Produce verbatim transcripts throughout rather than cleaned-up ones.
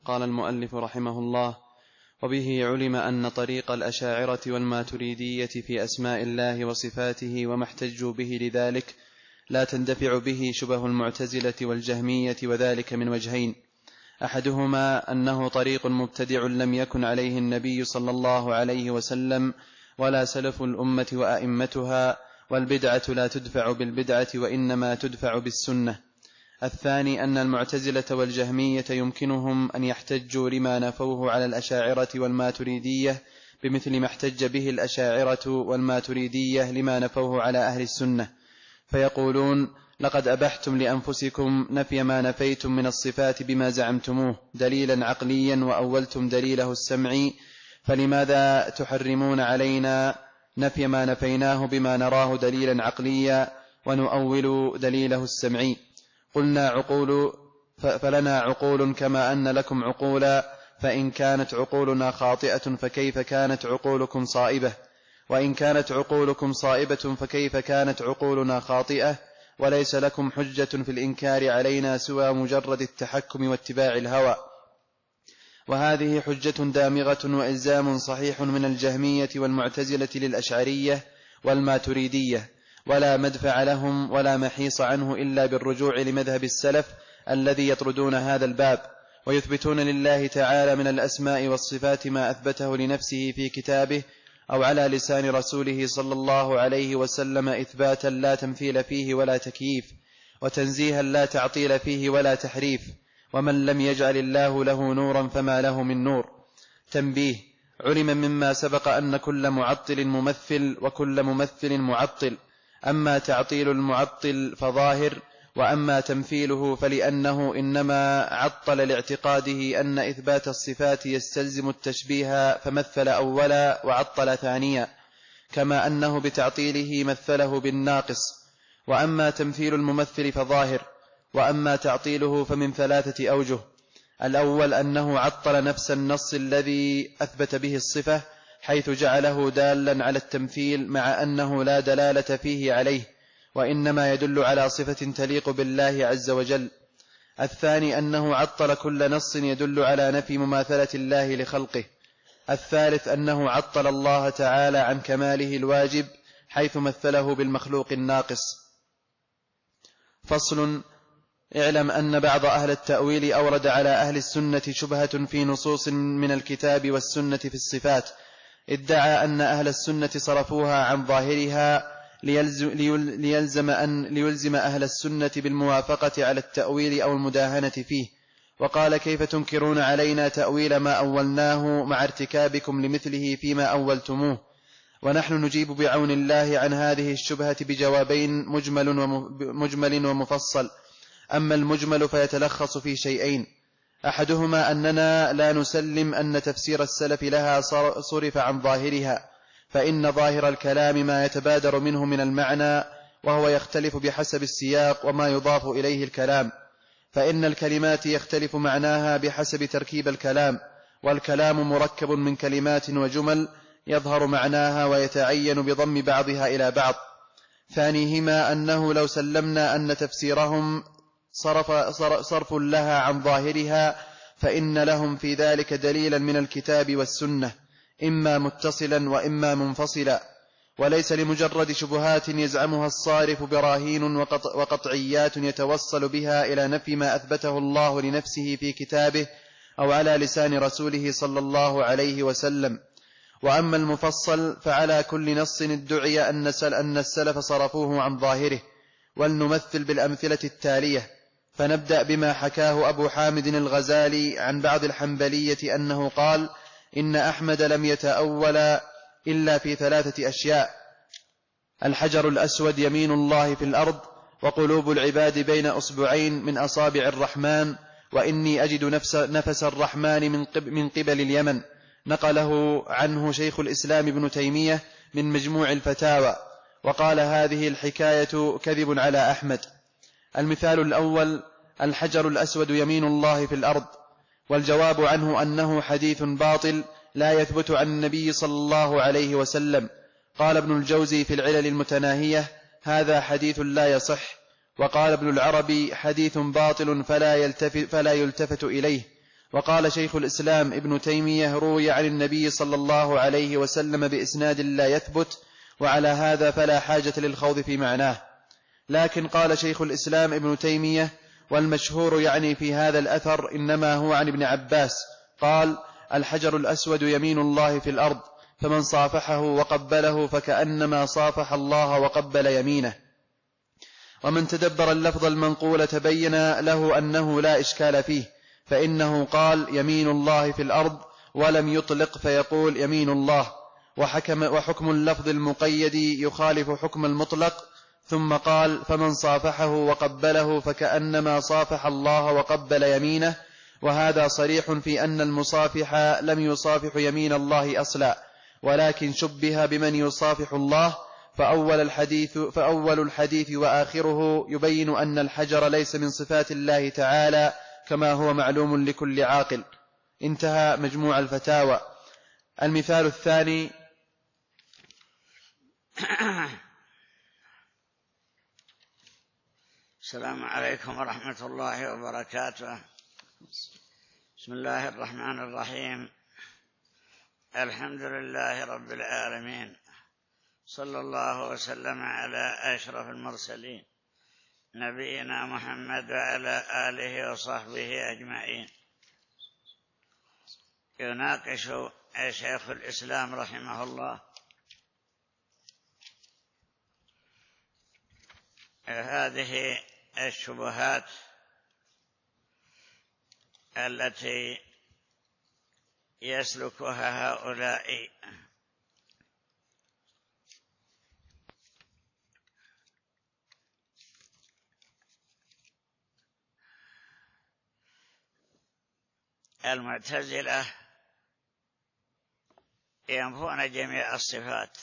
قال المؤلف رحمه الله: وبه علم أن طريق الأشاعرة والماتريدية في أسماء الله وصفاته وما احتجوا به لذلك لا تندفع به شبه المعتزلة والجهمية، وذلك من وجهين: أحدهما أنه طريق مبتدع لم يكن عليه النبي صلى الله عليه وسلم ولا سلف الأمة وأئمتها، والبدعة لا تدفع بالبدعة وإنما تدفع بالسنة. الثاني أن المعتزلة والجهمية يمكنهم أن يحتجوا لما نفوه على الأشاعرة والماتريدية بمثل ما احتج به الأشاعرة والماتريدية لما نفوه على أهل السنة، فيقولون: لقد أبحتم لأنفسكم نفي ما نفيتم من الصفات بما زعمتموه دليلا عقليا وأولتم دليله السمعي، فلماذا تحرمون علينا نفي ما نفيناه بما نراه دليلا عقليا ونؤول دليله السمعي؟ قلنا: عقول فلنا عقول كما أن لكم عقولا، فإن كانت عقولنا خاطئة فكيف كانت عقولكم صائبة؟ وإن كانت عقولكم صائبة فكيف كانت عقولنا خاطئة؟ وليس لكم حجة في الإنكار علينا سوى مجرد التحكم واتباع الهوى. وهذه حجة دامغة وإلزام صحيح من الجهمية والمعتزلة للأشعرية والماتريدية، ولا مدفع لهم ولا محيص عنه إلا بالرجوع لمذهب السلف الذي يطردون هذا الباب، ويثبتون لله تعالى من الأسماء والصفات ما أثبته لنفسه في كتابه أو على لسان رسوله صلى الله عليه وسلم، إثباتا لا تمثيل فيه ولا تكييف، وتنزيها لا تعطيل فيه ولا تحريف. ومن لم يجعل الله له نورا فما له من نور. تنبيه: علم مما سبق أن كل معطل ممثل وكل ممثل معطل، أما تعطيل المعطل فظاهر، وأما تمثيله فلأنه إنما عطل لاعتقاده أن إثبات الصفات يستلزم التشبيه فمثل أولا وعطل ثانيا، كما أنه بتعطيله مثله بالناقص. وأما تمثيل الممثل فظاهر، وأما تعطيله فمن ثلاثة أوجه: الأول أنه عطل نفس النص الذي أثبت به الصفة، حيث جعله دالا على التمثيل مع أنه لا دلالة فيه عليه، وإنما يدل على صفة تليق بالله عز وجل. الثاني أنه عطل كل نص يدل على نفي مماثلة الله لخلقه. الثالث أنه عطل الله تعالى عن كماله الواجب، حيث مثله بالمخلوق الناقص. فصل: اعلم أن بعض أهل التأويل أورد على أهل السنة شبهة في نصوص من الكتاب والسنة في الصفات، ادعى أن أهل السنة صرفوها عن ظاهرها ليلزم, ليلزم, أن ليلزم أهل السنة بالموافقة على التأويل أو المداهنة فيه، وقال: كيف تنكرون علينا تأويل ما أولناه مع ارتكابكم لمثله فيما أولتموه؟ ونحن نجيب بعون الله عن هذه الشبهة بجوابين: مجمل, مجمل ومفصل. أما المجمل فيتلخص في شيئين: أحدهما أننا لا نسلم أن تفسير السلف لها صرف عن ظاهرها، فإن ظاهر الكلام ما يتبادر منه من المعنى، وهو يختلف بحسب السياق وما يضاف إليه الكلام، فإن الكلمات يختلف معناها بحسب تركيب الكلام، والكلام مركب من كلمات وجمل يظهر معناها ويتعين بضم بعضها إلى بعض. ثانيهما أنه لو سلمنا أن تفسيرهم صرف, صرف لها عن ظاهرها، فإن لهم في ذلك دليلا من الكتاب والسنة، إما متصلا وإما منفصلا، وليس لمجرد شبهات يزعمها الصارف براهين وقطعيات يتوصل بها إلى نفي ما أثبته الله لنفسه في كتابه أو على لسان رسوله صلى الله عليه وسلم. وأما المفصل فعلى كل نص ادعي أن السلف صرفوه عن ظاهره. ولنمثل بالأمثلة التالية: فنبدأ بما حكاه أبو حامد الغزالي عن بعض الحنبلية أنه قال: إن أحمد لم يتأول إلا في ثلاثة أشياء: الحجر الأسود يمين الله في الأرض، وقلوب العباد بين أصبعين من أصابع الرحمن، وإني أجد نفس, نفس الرحمن من, قب من قبل اليمن. نقله عنه شيخ الإسلام ابن تيمية من مجموع الفتاوى، وقال: هذه الحكاية كذب على أحمد. المثال الأول: الحجر الأسود يمين الله في الأرض، والجواب عنه أنه حديث باطل لا يثبت عن النبي صلى الله عليه وسلم. قال ابن الجوزي في العلل المتناهية: هذا حديث لا يصح. وقال ابن العربي: حديث باطل فلا يلتفت, فلا يلتفت إليه. وقال شيخ الإسلام ابن تيمية: روي عن النبي صلى الله عليه وسلم بإسناد لا يثبت، وعلى هذا فلا حاجة للخوض في معناه. لكن قال شيخ الإسلام ابن تيمية: والمشهور يعني في هذا الأثر إنما هو عن ابن عباس قال: الحجر الأسود يمين الله في الأرض، فمن صافحه وقبله فكأنما صافح الله وقبل يمينه. ومن تدبر اللفظ المنقول تبين له أنه لا إشكال فيه، فإنه قال يمين الله في الأرض ولم يطلق فيقول يمين الله، وحكم وحكم اللفظ المقيد يخالف حكم المطلق، ثم قال فمن صافحه وقبله فكأنما صافح الله وقبل يمينه. وهذا صريح في أن المصافح لم يصافح يمين الله أصلا، ولكن شبه بمن يصافح الله. فأول الحديث, فأول الحديث وآخره يبين أن الحجر ليس من صفات الله تعالى كما هو معلوم لكل عاقل. انتهى مجموع الفتاوى. المثال الثاني: السلام عليكم ورحمة الله وبركاته. بسم الله الرحمن الرحيم. الحمد لله رب العالمين، صلى الله وسلم على أشرف المرسلين نبينا محمد وعلى آله وصحبه أجمعين. يناقش شيخ الإسلام رحمه الله هذه الشبهات التي يسلكها هؤلاء المعتزلة، ينفون جميع الصفات،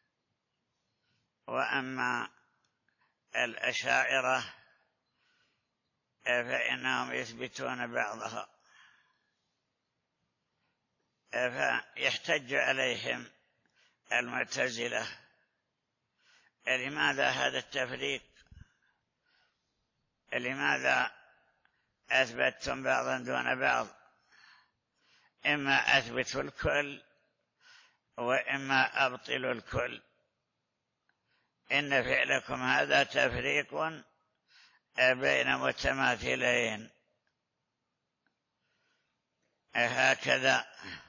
وأما الأشاعرة فإنهم يثبتون بعضها، فيحتج عليهم المعتزلة: لماذا هذا التفريق؟ لماذا أثبتتم بعضا دون بعض؟ إما أثبتوا الكل وإما أبطلوا الكل، إن فعلكم هذا تفريق بين متماثلين. هكذا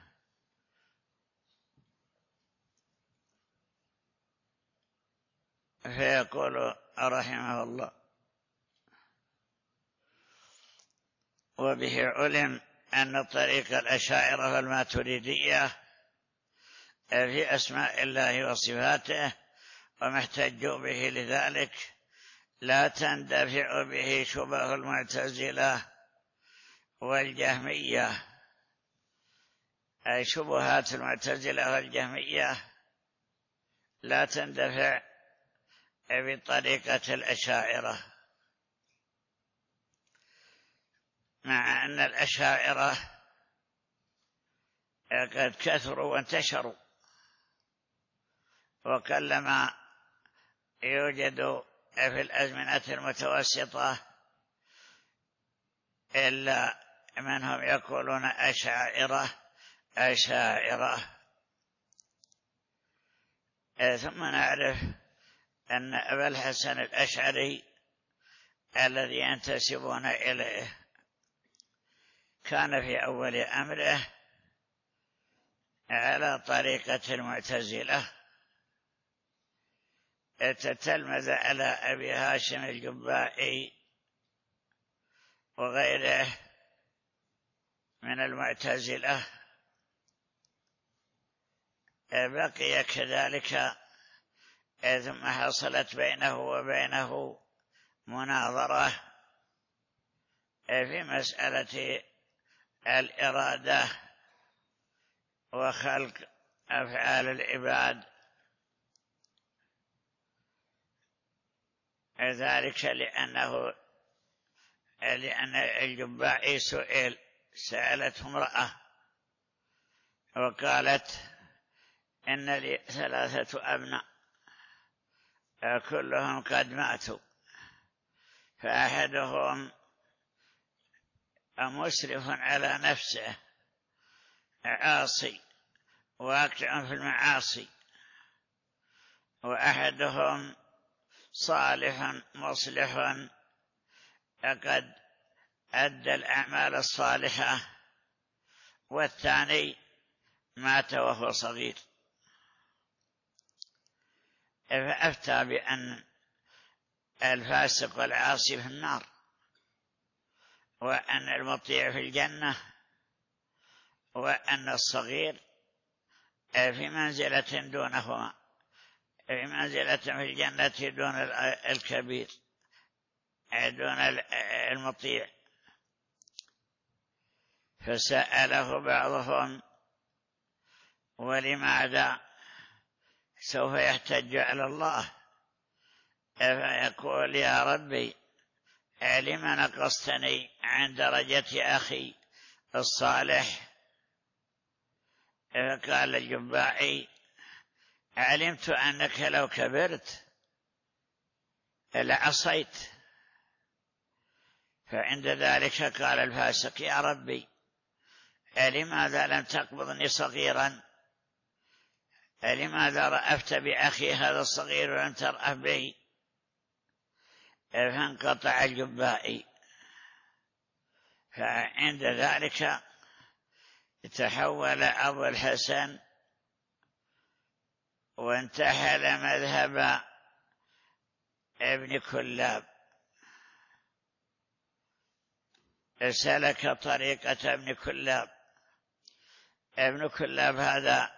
فيقول رحمه الله: وبه علم أن طريق الأشاعرة والماتريدية في أسماء الله وصفاته وما احتجوا به لذلك لا تندفع به شبه المعتزلة والجهمية. أي شبهات المعتزلة والجهمية لا تندفع بطريقة الأشاعرة، مع أن الأشاعرة قد كثروا وانتشروا، وكلما يوجد في الأزمنة المتوسطة إلا منهم يقولون أشاعرة أشاعرة. ثم نعرف أن أبا الحسن الأشعري الذي ينتسبون إليه كان في أول أمره على طريقة المعتزلة، تتلمذ على أبي هاشم الجبائي وغيره من المعتزلة. بقي كذلك، ثم حصلت بينه وبينه مناظرة في مسألة الإرادة وخلق أفعال العباد، ذلك لأنه لأن الجبائي سئل سألته امرأة وقالت: إن لي ثلاثة أبناء كلهم قد ماتوا، فأحدهم مسرف على نفسه عاصي واقع في المعاصي، وأحدهم صالح مصلح قد أدى الأعمال الصالحة، والثاني مات وهو صغير. فأفتى بأن الفاسق والعاصي في النار، وأن المطيع في الجنة، وأن الصغير في منزلة دونهما، في منزلة في الجنة دون الكبير، دون المطيع. فسأله بعضهم: ولماذا سوف يحتج على الله؟ فيقول: يا ربي، لم نقصتني عن درجة أخي الصالح؟ فقال الجبائي: علمت أنك لو كبرت لعصيت. فعند ذلك قال الفاسق: يا ربي، لماذا لم تقبضني صغيرا؟ لماذا رأفت بأخي هذا الصغير ولم ترأف بي؟ فانقطع الجبائي. فعند ذلك تحول أبو الحسن وانتحل مذهب ابن كلاب، سلك طريقة ابن كلاب. ابن كلاب هذا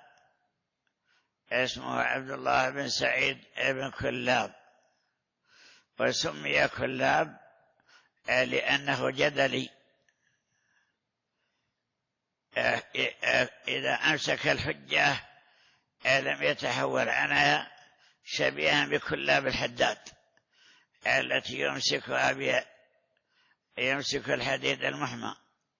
اسمه عبد الله بن سعيد ابن كلاب، وسمي كلاب لأنه جدلي، إذا أمسك الحجة لم يتحول عنها، شبيها بكلاب الحداد التي يمسكها يمسك الحديد المحمى.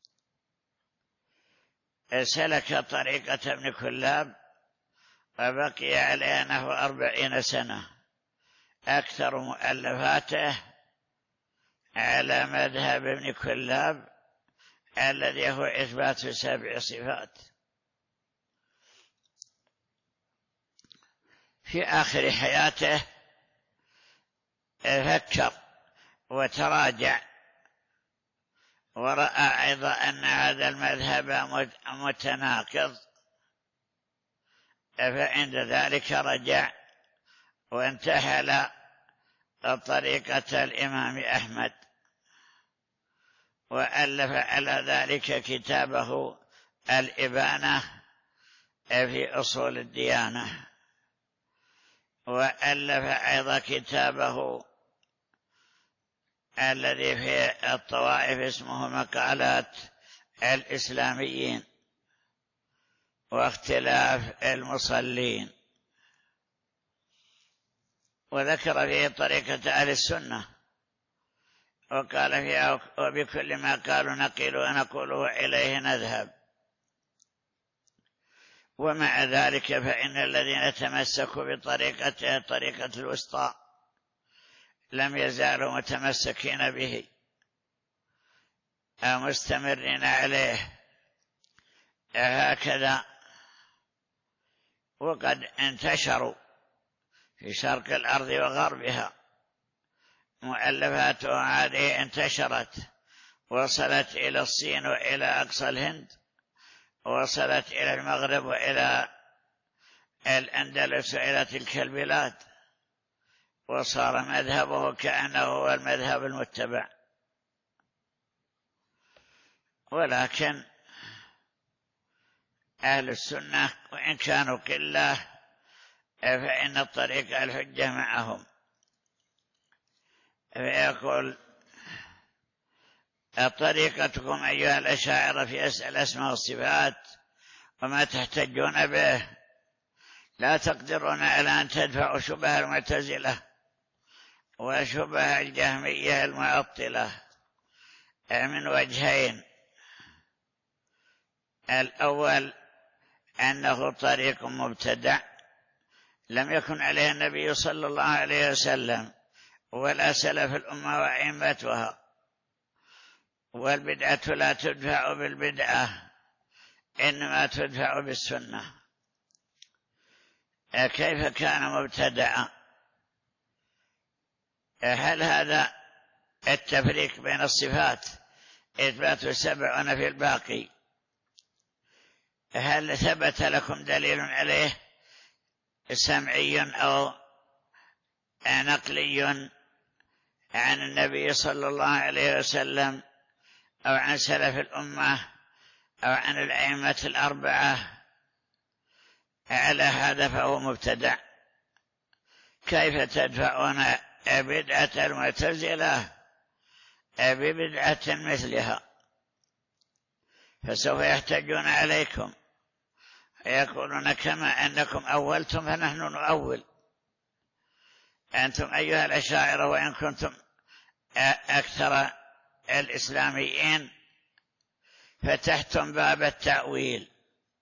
سلك طريقة ابن كلاب وبقي عليه نحو أربعين سنة، أكثر مؤلفاته على مذهب ابن كلاب الذي هو إثبات سبع صفات. في آخر حياته فكر وتراجع، ورأى أيضا أن هذا المذهب متناقض، فعند ذلك رجع وانتحل طريقة الإمام أحمد، وألف على ذلك كتابه الإبانة في أصول الديانة، وألف أيضا كتابه الذي في الطوائف اسمه مقالات الإسلاميين واختلاف المصلين، وذكر فيه طريقة أهل السنة، وقال فيها: وبكل ما قالوا نقيل ونقوله إليه نذهب. ومع ذلك فإن الذين تمسكوا بطريقته طريقة الوسطى لم يزالوا متمسكين به أو مستمرين عليه هكذا، وقد انتشروا في شرق الأرض وغربها. مؤلفاته هذه انتشرت، وصلت إلى الصين وإلى أقصى الهند، وصلت إلى المغرب وإلى الأندلس وإلى تلك البلاد، وصار مذهبه كأنه هو المذهب المتبع. ولكن أهل السنة وإن كانوا قلة فإن الطريق الحجة معهم. فيقول: طريقتكم أيها الأشاعرة في الأسماء والصفات وما تحتجون به لا تقدرون على أن تدفعوا شبه المعتزلة وشبه الجهمية المعطلة من وجهين: الأول أنه طريق مبتدع لم يكن عليه النبي صلى الله عليه وسلم ولا سلف الأمة وأئمتها، والبدعة لا تدفع بالبدعة، إنما تدفع بالسنة. كيف كان مبتدعا؟ هل هذا التفريق بين الصفات إثبات السبع ونفي الباقي، هل ثبت لكم دليل عليه سمعي أو نقلي عن النبي صلى الله عليه وسلم أو عن سلف الأمة أو عن الأئمة الأربعة؟ على هذا فهو مبتدع. كيف تدفعون بدعة المعتزلة ببدعة مثلها؟ فسوف يحتجون عليكم يقولون كما أنكم أولتم فنحن نؤول. أنتم أيها الأشاعرة وإن كنتم أكثر الإسلاميين فتحتم باب التأويل،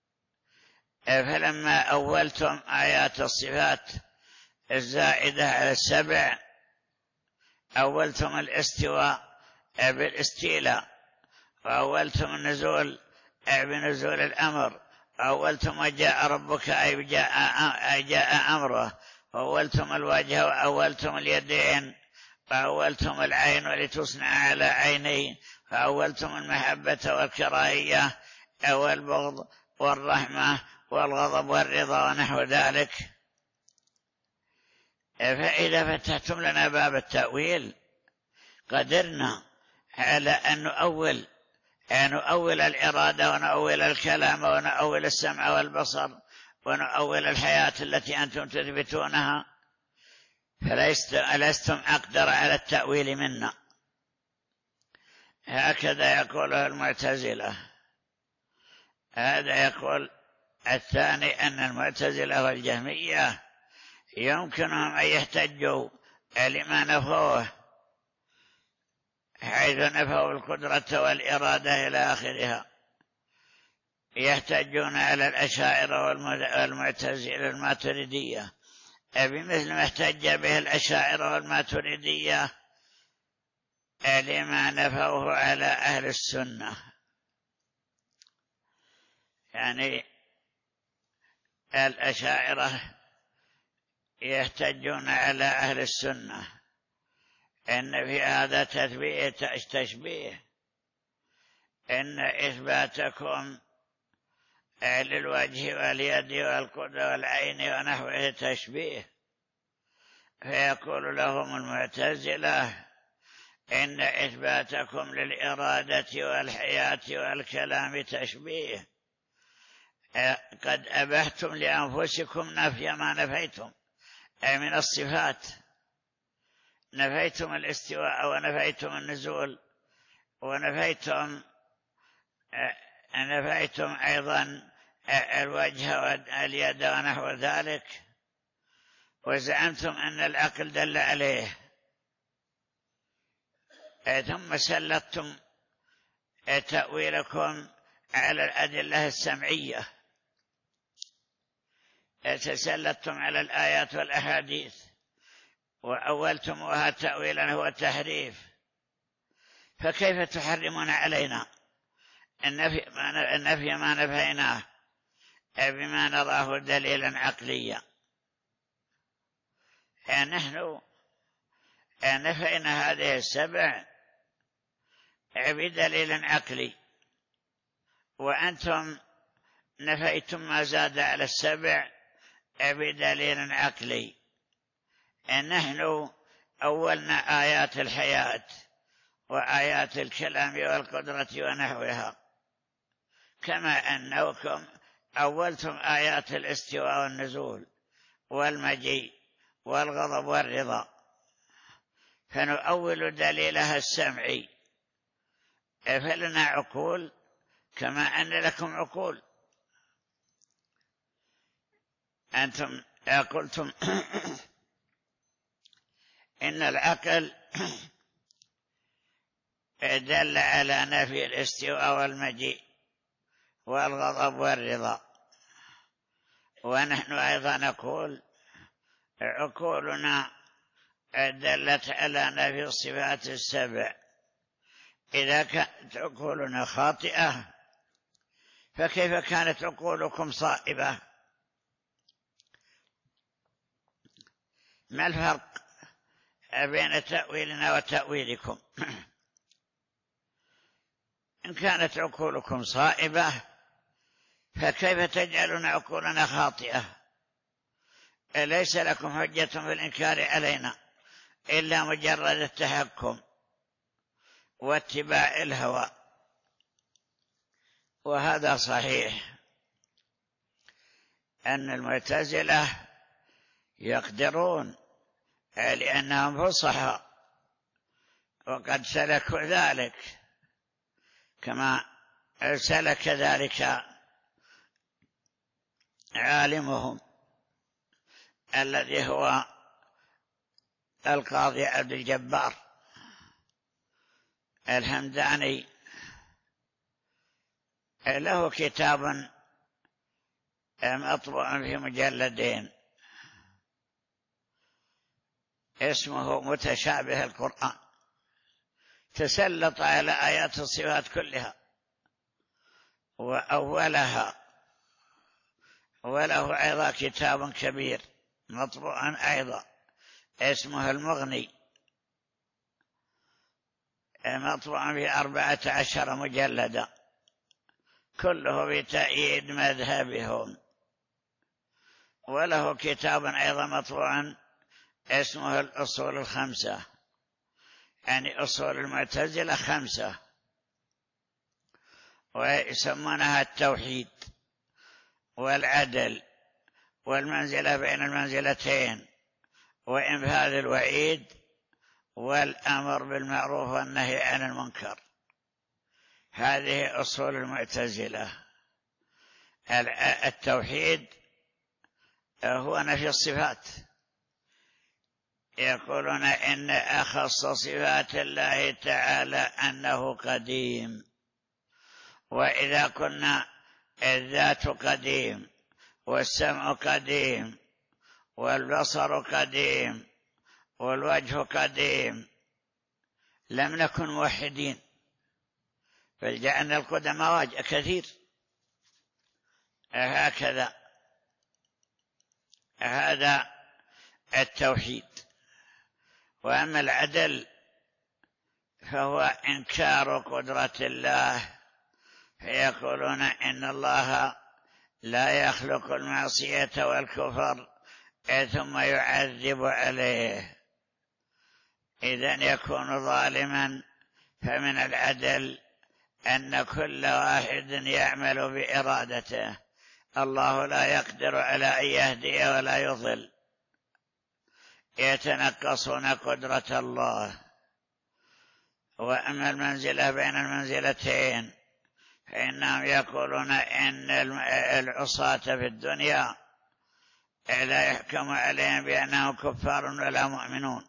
فلما أولتم آيات الصفات الزائدة على السبع أولتم الاستواء بالاستيلاء، وأولتم النزول بنزول الأمر، أولتم وجاء ربك أي جاء, أي جاء أمره، وأولتم الوجه وأولتم اليدين، فأولتم العين ولتصنع على عيني، فأولتم المحبة والكراهية والبغض والرحمة والغضب والرضا ونحو ذلك. فإذا فتحتم لنا باب التأويل قدرنا على أن نؤول أن نؤول الإرادة ونؤول الكلام ونؤول السمع والبصر ونؤول الحياة التي أنتم تثبتونها، فلستم أقدر على التأويل منا. هكذا يقوله المعتزلة. هذا يقول الثاني أن المعتزلة والجهمية يمكنهم أن يحتجوا لما نفوه، حيث نفوا القدرة والإرادة إلى آخرها، يحتجون على الأشاعرة والمعتزلة الماتريدية بمثل ما احتج به الأشاعرة والماتريدية لما نفوه على أهل السنة. يعني الأشاعرة يحتجون على أهل السنة إن في هذا تشبيه، إن إثباتكم للوجه واليد والقدر والعين ونحوه تشبيه، فيقول لهم المعتزلة إن إثباتكم للإرادة والحياة والكلام تشبيه، قد أبحتم لأنفسكم نفي ما نفيتم أي من الصفات، نفيتم الاستواء ونفيتم النزول ونفيتم نفيتم أيضا الوجه واليد ونحو ذلك، وزعمتم أن العقل دل عليه، ثم سلطتم تأويلكم على الأدلة السمعية، تسلطتم على الآيات والأحاديث وأولتموها تأويلا هو تحريف، فكيف تحرمون علينا النفي ما نفيناه بما نراه دليلا عقليا؟ نحن نفينا هذه السبع بدليل عقلي، وأنتم نفيتم ما زاد على السبع بدليل عقلي. نحن أولنا آيات الحياة وآيات الكلام والقدرة ونحوها، كما أنكم أولتم آيات الاستواء والنزول والمجيء والغضب والرضا، فنؤول دليلها السمعي، فلنا عقول كما أن لكم عقول. أنتم قلتم إن العقل دل على نفي الاستواء والمجيء والغضب والرضا، ونحن أيضا نقول عقولنا دلت على نفي الصفات السبع إذا كانت عقولنا خاطئة فكيف كانت عقولكم صائبة؟ ما الفرق بين تأويلنا وتأويلكم؟ إن كانت عقولكم صائبة فكيف تجعلون عقولنا خاطئة؟ ليس لكم حجة في الإنكار علينا إلا مجرد التحكم واتباع الهوى، وهذا صحيح أن المعتزلة يقدرون لأنهم فصحاء وقد سلكوا ذلك كما سلك ذلك عالمهم الذي هو القاضي عبد الجبار الهمداني، له كتاب مطبوع في مجلدين اسمه متشابه القرآن، تسلط على آيات الصفات كلها وأولها، وله أيضا كتاب كبير مطبوع أيضا اسمه المغني مطبوع في أربعة عشر مجلدا، كله بتأييد مذهبهم. وله كتاب أيضا مطبوع اسمه الأصول الخمسة، يعني أصول المعتزلة خمسة، ويسمونها التوحيد والعدل والمنزلة بين المنزلتين وإنفاذ الوعيد والأمر بالمعروف والنهي عن المنكر. هذه أصول المعتزلة. التوحيد هو نفي الصفات، يقولون إن أخص صفات الله تعالى أنه قديم، وإذا كنا الذات قديم والسمع قديم والبصر قديم والوجه قديم لم نكن موحدين، بل جعلنا القدماء كثير. هكذا هذا التوحيد. وأما العدل فهو إنكار قدرة الله، فيقولون إن الله لا يخلق المعصية والكفر ثم يعذب عليه، إذن يكون ظالما. فمن العدل أن كل واحد يعمل بإرادته، الله لا يقدر على أن يهدي ولا يضل، يتنقصون قدرة الله. وأما المنزلة بين المنزلتين فإنهم يقولون إن العصاة في الدنيا لا يحكم عليهم بأنهم كفار ولا مؤمنون،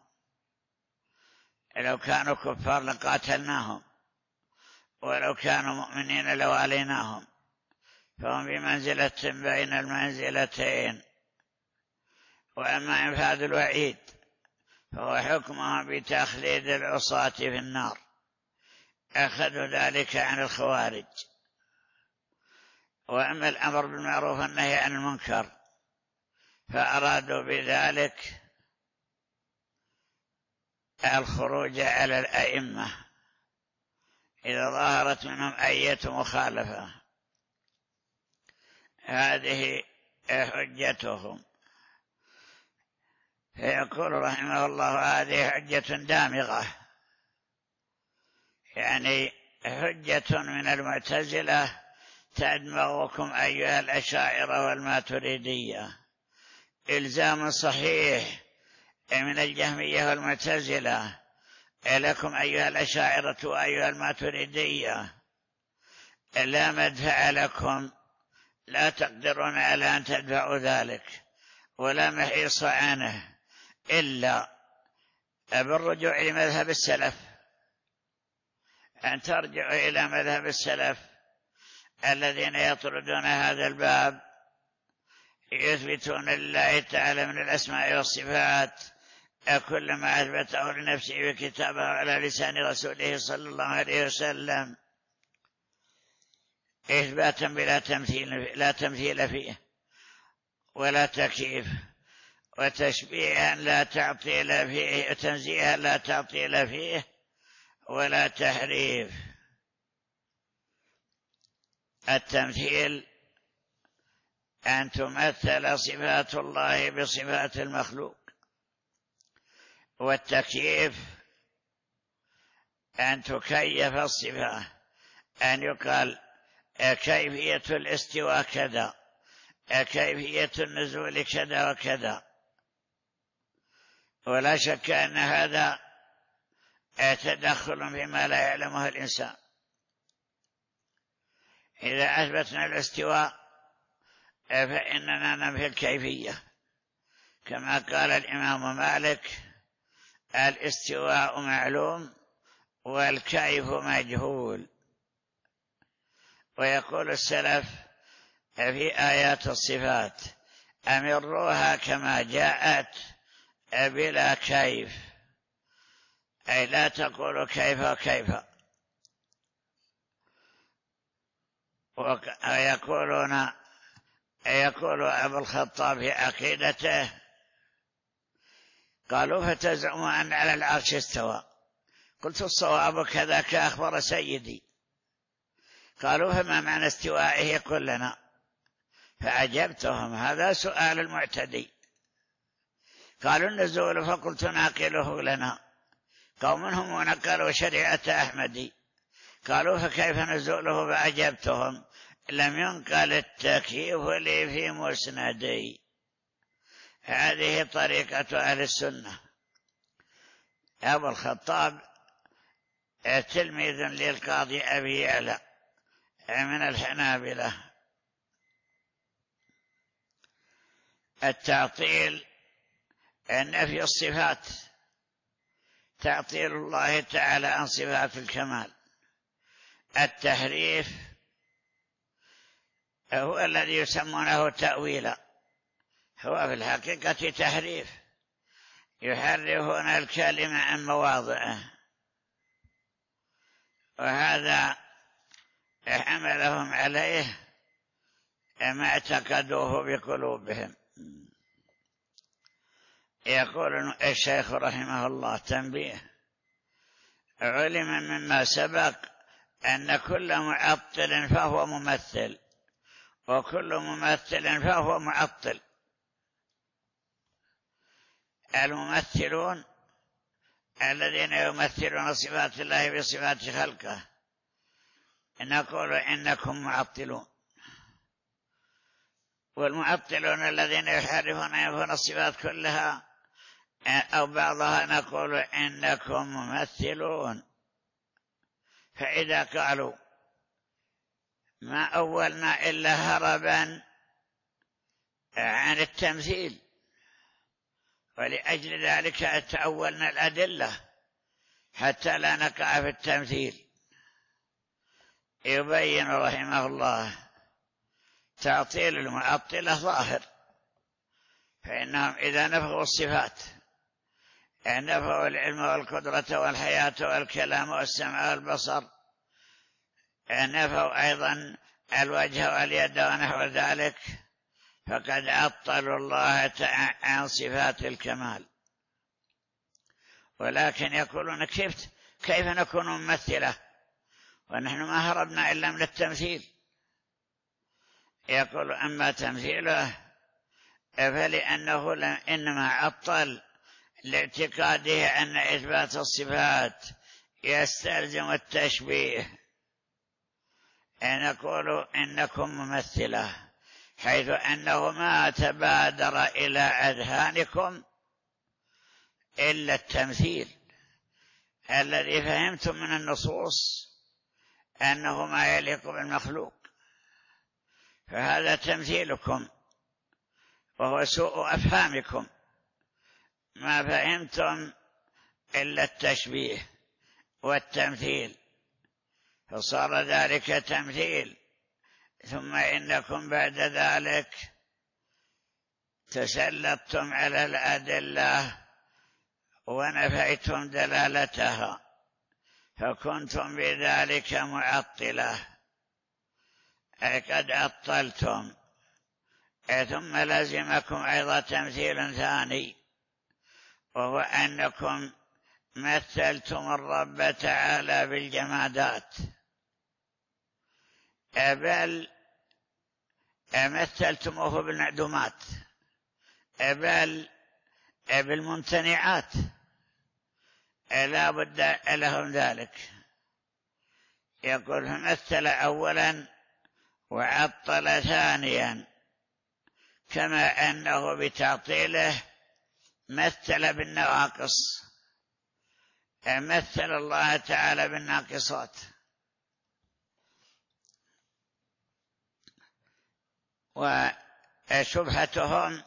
لو كانوا كفار لقاتلناهم، ولو كانوا مؤمنين لواليناهم، فهم بمنزلة بين المنزلتين. وأما إنفاذ الوعيد فهو حكمهم بتخليد العصاة في النار، أخذوا ذلك عن الخوارج. وأما الأمر بالمعروف والنهي عن المنكر فأرادوا بذلك الخروج على الأئمة إذا ظهرت منهم أية مخالفة. هذه حجتهم. فيقول رحمه الله هذه حجة دامغة، يعني حجة من المعتزلة تدمغكم أيها الأشاعرة والماتريدية، إلزام صحيح من الجهمية والمعتزلة لكم أيها الأشاعرة وأيها الماتريدية، لا مدفع لكم، لا تقدرون على أن تدفعوا ذلك ولا محيص عنه إلا بالرجوع إلى مذهب السلف، أن ترجعوا إلى مذهب السلف الذين يطردون هذا الباب، يثبتون لله تعالى من الأسماء والصفات كل ما أثبته لنفسه وكتابه على لسان رسوله صلى الله عليه وسلم إثباتا بلا تمثيل لا تمثيل فيه ولا تكييف، وتشبيها لا تعطيل فيه، وتنزيها لا تعطيل فيه ولا تحريف. التمثيل أن تمثل صفات الله بصفات المخلوق، والتكييف أن تكيف الصفة، أن يقال كيفية الاستواء كذا، كيفية النزول كذا وكذا. ولا شك أن هذا تدخل فيما لا يعلمه الإنسان. إذا أثبتنا الاستواء فإننا ننفي الكيفية، كما قال الإمام مالك: الاستواء معلوم والكيف مجهول. ويقول السلف في آيات الصفات: أمروها كما جاءت بلا كيف، أي لا تقول كيف وكيف. ويقولون يقول أبو الخطاب في عقيدته: قالوا فتزعموا أن على العرش استوى، قلت الصواب كذاك أخبر سيدي. قالوا فما معنى استوائه كلنا؟ فأجبتهم: هذا سؤال المعتدي. قالوا النزول، فقلت ناقله لنا. قوم هم نقلوا شريعة أحمدي. قالوا فكيف نزوله؟ فأجبتهم: لم ينقل التكييف لي في مسندي. هذه طريقة أهل السنة. أبو الخطاب تلميذ للقاضي أبي يعلى من الحنابلة. التعطيل نفي الصفات، تعطيل الله تعالى عن صفات الكمال. التحريف هو الذي يسمونه تأويلا، هو في الحقيقة تحريف، يحرفون الكلمة عن مواضعه، وهذا حملهم عليه ما اعتقدوه بقلوبهم. يقول الشيخ رحمه الله: تنبيه: علم مما سبق أن كل معطل فهو ممثل، وكل ممثل فهو معطل. الممثلون الذين يمثلون صفات الله بصفات خلقه نقول إنكم معطلون، والمعطلون الذين يحرفون ينفون الصفات كلها أو بعضها نقول إنكم ممثلون. فإذا قالوا ما أولنا إلا هربا عن التمثيل، ولأجل ذلك تأولنا الأدلة حتى لا نقع في التمثيل. يبين رحمه الله تعطيل المعطلة ظاهر، فإنهم إذا نفوا الصفات نفوا العلم والقدرة والحياة والكلام والسمع والبصر، نفوا أيضا الوجه واليد ونحو ذلك، فقد عطلوا الله عن صفات الكمال. ولكن يقولون كيف كيف نكون ممثلة ونحن ما هربنا إلا من التمثيل؟ يقول: أما تمثيله فلأنه إنما عطل لاعتقاده أن إثبات الصفات يستلزم التشبيه. نقول إنكم ممثلة، حيث أنه ما تبادر إلى أذهانكم إلا التمثيل الذي فهمتم من النصوص أنه ما يليق بالمخلوق، فهذا تمثيلكم وهو سوء أفهامكم، ما فهمتم إلا التشبيه والتمثيل، فصار ذلك تمثيل. ثم إنكم بعد ذلك تسلطتم على الأدلة ونفيتم دلالتها فكنتم بذلك معطلة، أي قد عطلتم. ثم لزمكم أيضا تمثيل ثاني، وهو أنكم مثلتم الرب تعالى بالجمادات، بل مثلتموه بالمعدومات، بل بالممتنعات، لا بد لهم ذلك. يقول فمثل أولا وعطل ثانيا، كما أنه بتعطيله مثل بالنواقص، مثل الله تعالى بالناقصات. وشبهتهم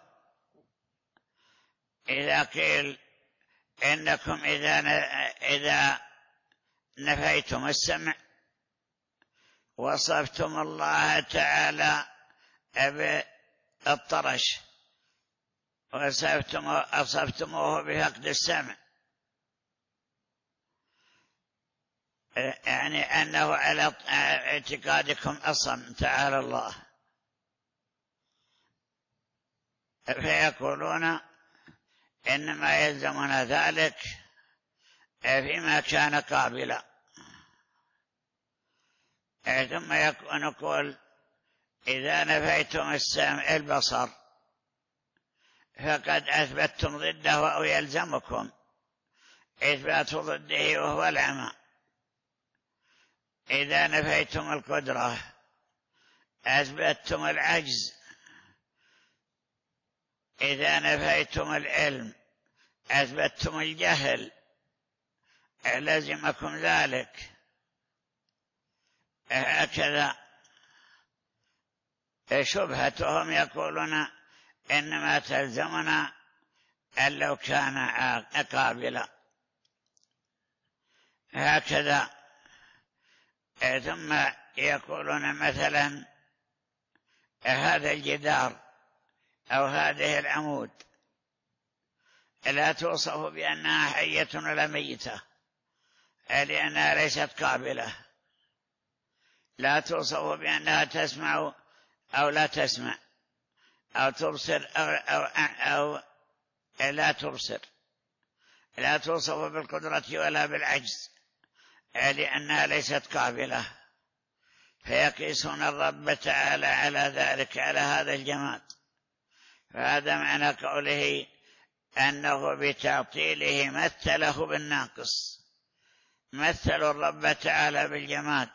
إذا قيل إنكم إذا إذا نفيتم السمع وصفتم الله تعالى بالطرش وصفتموه بفقد السمع، يعني أنه على اعتقادكم أصم تعالى الله، فيقولون إنما يلزمنا ذلك فيما كان قابلا. ثم نقول إذا نفيتم السمع البصر فقد أثبتتم ضده أو يلزمكم إثبات ضده وهو العمى. إذا نفيتم القدرة أثبتتم العجز. إذا نفيتم العلم أثبتتم الجهل، لزمكم ذلك. هكذا شبهتهم يقولون إنما تلزمنا أن لو كان قابلا. هكذا. ثم يقولون مثلا هذا الجدار أو هذه العمود لا توصف بأنها حية ولا ميتة، لأنها ليست قابلة. لا توصف بأنها تسمع أو لا تسمع، أو تبصر أو, أو, أو لا تبصر. لا توصف بالقدرة ولا بالعجز، لأنها ليست قابلة. فيقيسون الرب تعالى على ذلك، على هذا الجماد. فهذا معنى قوله أنه بتعطيله مثله بالناقص، مثل الرب تعالى بالجماد.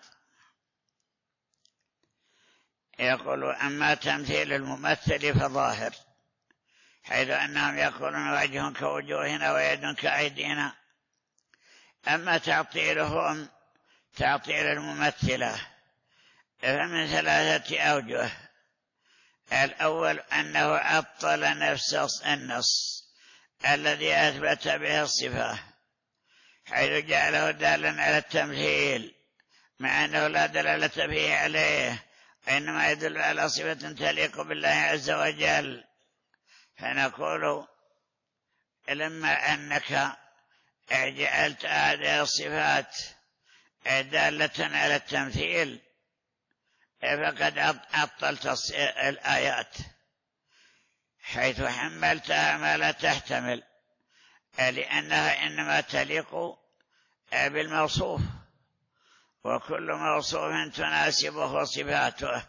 يقول أما تمثيل الممثل فظاهر، حيث أنهم يقولون وجه كوجوهنا ويد كأيدينا. أما تعطيلهم تعطيل الممثلة فمن ثلاثة أوجه. الأول أنه عطل نفس النص الذي أثبت به الصفة، حيث جعله دالا على التمثيل مع أنه لا دلالة فيه عليه، إنما يدل على صفة تليق بالله عز وجل. فنقول لما أنك جعلت هذه الصفات دالة على التمثيل فقد عطلت الآيات، حيث حملتها ما لا تحتمل، لأنها إنما تليق بالموصوف، وكل موصوف تناسبه صفاته،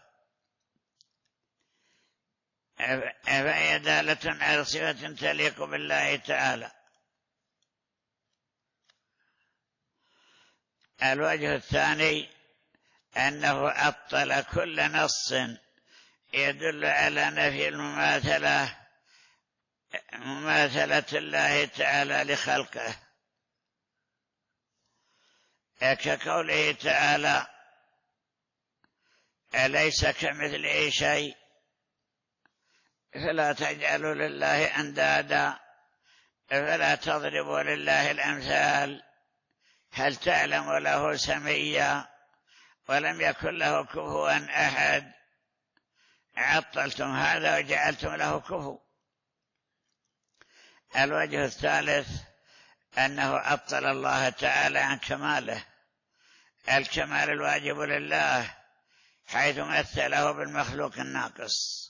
فهي دالة على صفة تليق بالله تعالى. الوجه الثاني أنه عطل كل نص يدل على نفي المماثلة، مماثلة الله تعالى لخلقه، كقوله تعالى أليس كمثله شيء فلا تجعلوا لله أندادا فلا تضربوا لله الأمثال هل تعلم له سميا ولم يكن له كفوا أحد. عطلتم هذا وجعلتم له كفوا. الوجه الثالث أنه عطل الله تعالى عن كماله، الكمال الواجب لله، حيث مثله بالمخلوق الناقص،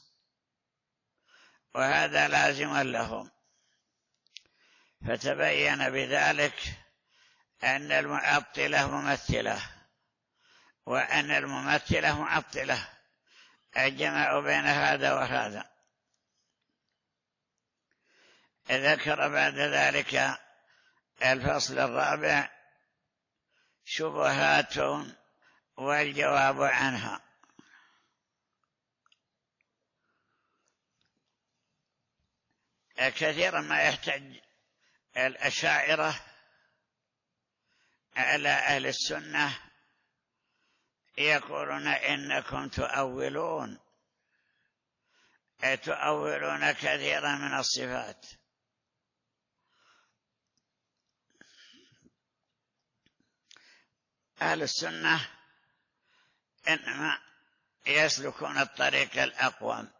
وهذا لازم لهم. فتبين بذلك أن المعطلة ممثلة وأن الممثلة معطلة، الجمع بين هذا وهذا. ذكر بعد ذلك الفصل الرابع شبهات والجواب عنها. كثيرا ما يحتج الأشاعرة على أهل السنة، يقولون إنكم تؤولون تؤولون كثيرا من الصفات. أهل السنة إنما يسلكون الطريق الأقوم،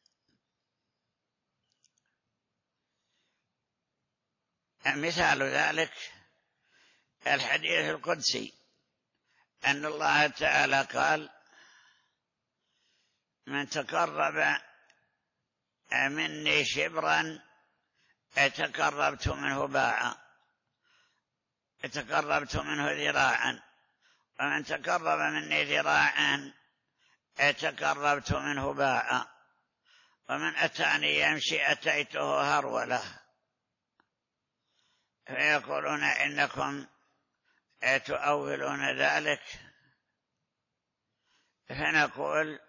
مثال ذلك الحديث القدسي أن الله تعالى قال: من تقرب مني شبرا تقربت منه باعا، تقربت منه ذراعا، ومن تقرب مني ذراعا تقربت منه باعا، ومن أتاني يمشي أتيته هرولة. فيقولون إنكم تؤولون ذلك، فنقول: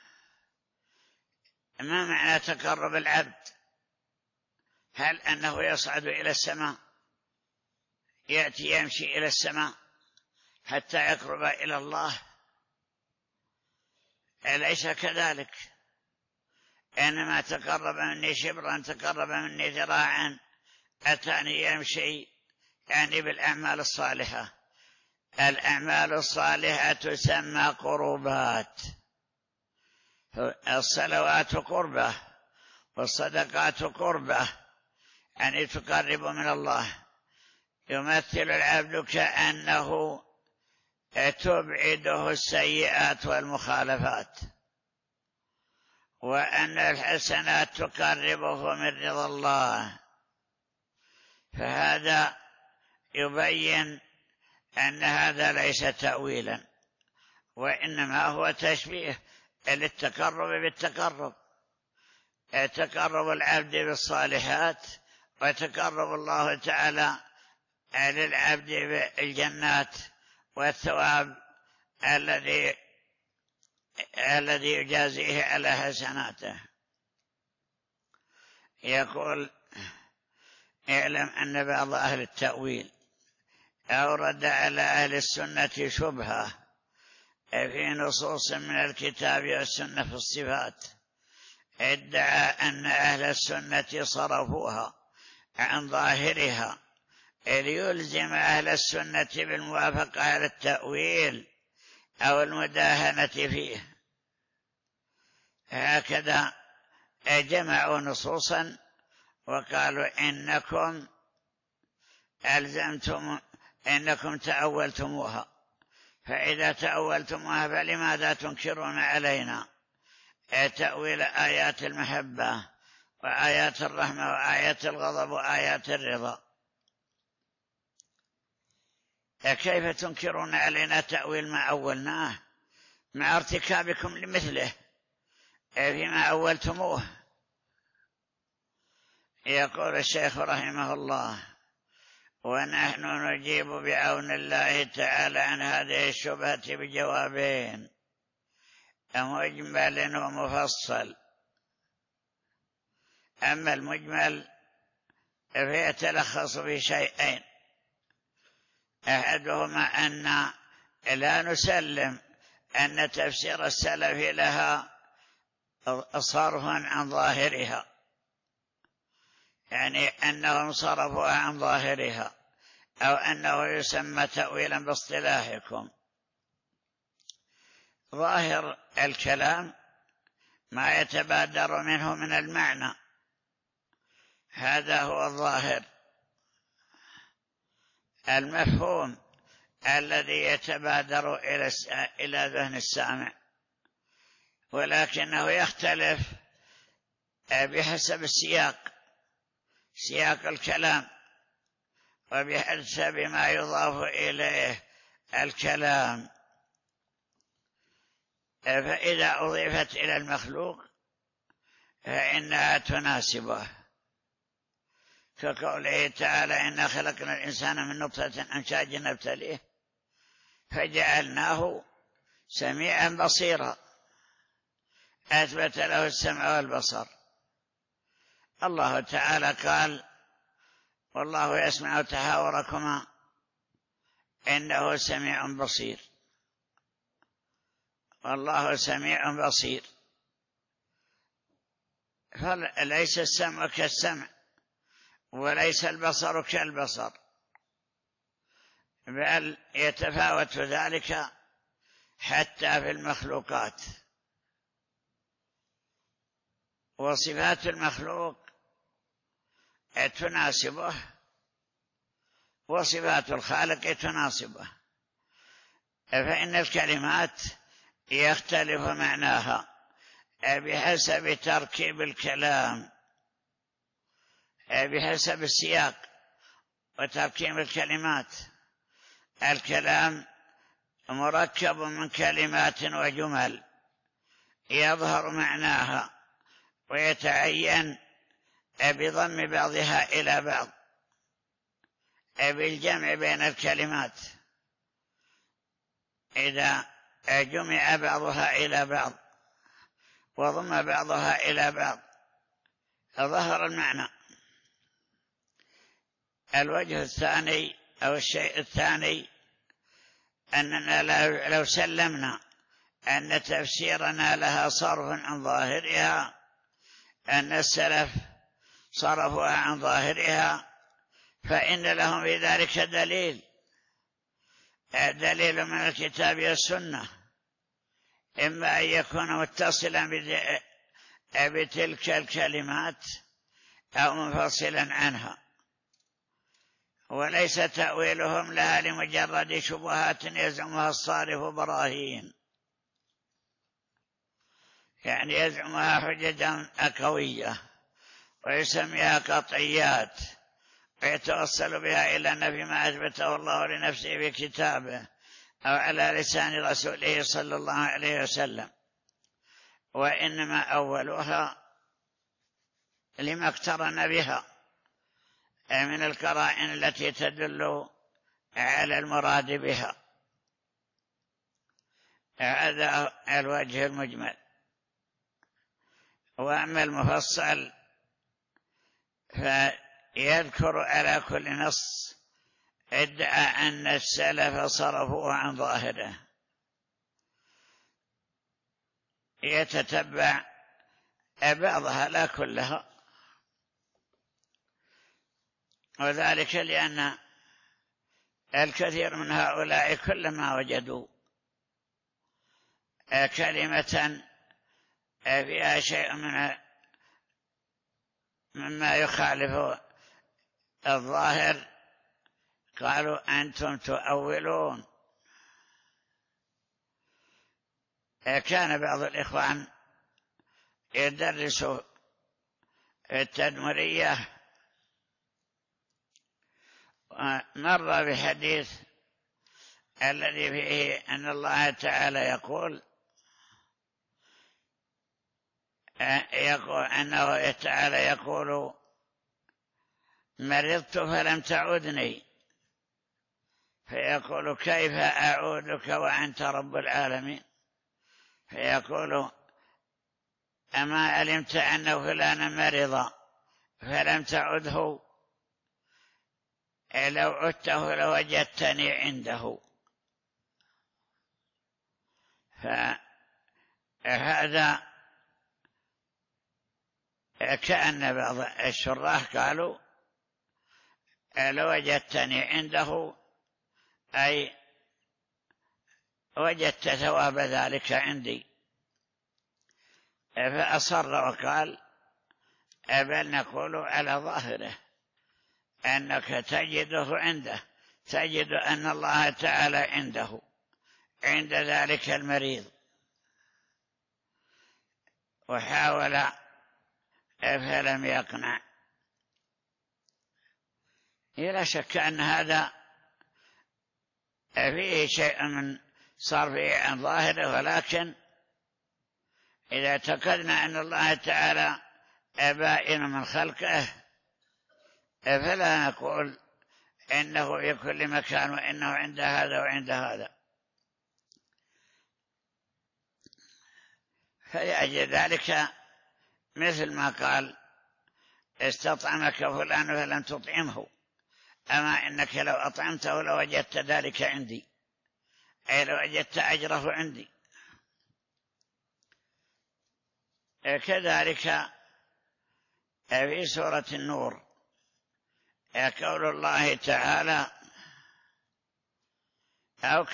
ما معنى تقرب العبد؟ هل أنه يصعد إلى السماء، يأتي يمشي إلى السماء حتى يقرب إلى الله؟ أليس كذلك؟ إنما تقرب مني شبرا تقرب مني ذراعا أتاني يمشي، يعني بالأعمال الصالحة. الأعمال الصالحة تسمى قربات، الصلوات قربة والصدقات قربة، يعني تقرب من الله. يمثل العبد كأنه تبعده السيئات والمخالفات، وأن الحسنات تقربه من رضا الله. فهذا يبين أن هذا ليس تأويلا، وإنما هو تشبيه للتقرب بالتقرب، تقرب العبد بالصالحات وتقرب الله تعالى للعبد بالجنات والثواب الذي الذي يجازيه على حسناته. يقول: اعلم أن بعض أهل التأويل أورد على أهل السنة شبهة في نصوص من الكتاب والسنة في الصفات، ادعى أن أهل السنة صرفوها عن ظاهرها ليلزم أهل السنة بالموافقة على التأويل أو المداهنة فيه. هكذا جمعوا نصوصا وقالوا: إنكم ألزمتم إنكم تأولتموها، فإذا تأولتموها فلماذا تنكرون علينا تأويل آيات المحبة وآيات الرحمة وآيات الغضب وآيات الرضا؟ كيف تنكرون علينا تأويل ما أولناه مع ارتكابكم لمثله فيما أولتموه؟ يقول الشيخ رحمه الله: ونحن نجيب بعون الله تعالى عن هذه الشبهة بجوابين: مجمل ومفصل. أما المجمل فيتلخص في شيئين: أحدهما أن لا نسلم أن تفسير السلف لها صرف عن ظاهرها، يعني أنهم صرفوا عن ظاهرها، أو أنه يسمى تأويلا باصطلاحكم. ظاهر الكلام ما يتبادر منه من المعنى، هذا هو الظاهر. المفهوم الذي يتبادر إلى ذهن السامع، ولكنه يختلف بحسب السياق، سياق الكلام، وبحسب ما يضاف إليه الكلام. فإذا أضيفت إلى المخلوق فإنها تناسبه، كقوله تعالى: إنا خلقنا الإنسان من نطفة أمشاج نبتليه فجعلناه سميعا بصيرا، أثبت له السمع والبصر. الله تعالى قال: والله يسمع تحاوركما إنه سميع بصير. والله سميع بصير، فليس السمع كالسمع وليس البصر كالبصر، بل يتفاوت ذلك حتى في المخلوقات. وصفات المخلوق تناسبه وصفات الخالق تناسبه، فإن الكلمات يختلف معناها بحسب تركيب الكلام، بحسب السياق وتركيب الكلمات. الكلام مركب من كلمات وجمل يظهر معناها ويتعين بضم بعضها إلى بعض، بالجمع بين الكلمات. إذا جمع بعضها إلى بعض وضم بعضها إلى بعض ظهر المعنى. الوجه الثاني أو الشيء الثاني أننا لو سلمنا أن تفسيرنا لها صرف عن ظاهرها، أن السلف صرفوها عن ظاهرها، فإن لهم في ذلك دليل دليل من الكتاب والسنة، إما أن يكون متصلا بتلك الكلمات أو منفصلا عنها، وليس تأويلهم لها لمجرد شبهات يزعمها الصارف براهين، يعني يزعمها حججا قوية ويسميها قطعيات، ويتوصل بها إلى نفي ما أثبته الله لنفسه في كتابه أو على لسان رسوله صلى الله عليه وسلم. وإنما أولها لما اقترن بها من القرائن التي تدل على المراد بها. هذا الوجه المجمل. وأما المفصل فيذكر على كل نص ادعى أن السلف صرفوه عن ظاهره، يتتبع بعضها لا كلها، وذلك لأن الكثير من هؤلاء كلما وجدوا كلمة فيها شيء من مما يخالف الظاهر قالوا أنتم تؤولون. كان بعض الإخوان يدرس التدمرية، مر بحديث الذي فيه أن الله تعالى يقول يقول أنه تعالى يقول: مرضت فلم تعودني، فيقول: كيف أعودك وأنت رب العالمين؟ فيقول: أما علمت أن فلانا مرض فلم تعده؟ لو عدته لوجدتني عنده. فهذا كأن بعض الشراح قالوا: لوجدتني عنده أي وجدت ثواب ذلك عندي. فأصر وقال: بل نقول على ظاهره أنك تجده عنده، تجد أن الله تعالى عنده عند ذلك المريض، وحاول فلم يقنع. لا شك أن هذا فيه شيء من صرفه عن ظاهره، ولكن إذا اعتقدنا أن الله تعالى بائن من خلقه فلا نقول إنه في كل مكان وإنه عند هذا وعند هذا. فلأجل ذلك مثل ما قال استطعمك فلان فلم تطعمه، أما إنك لو أطعمته لوجدت ذلك عندي، أي لوجدت أجره عندي. كذلك في سورة النور قول الله تعالى أو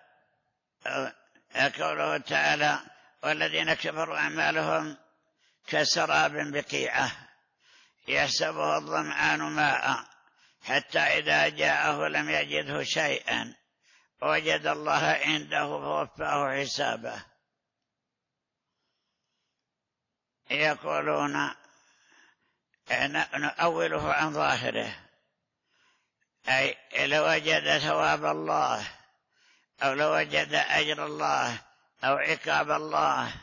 قوله تعالى والذين كفروا أعمالهم كسراب بقيعة يحسبه الظمآن ماء حتى إذا جاءه لم يجده شيئا وجد الله عنده فوفاه حسابه. يقولون نؤوله عن ظاهره، أي لو وجد ثواب الله أو لو وجد أجر الله أو عقاب الله.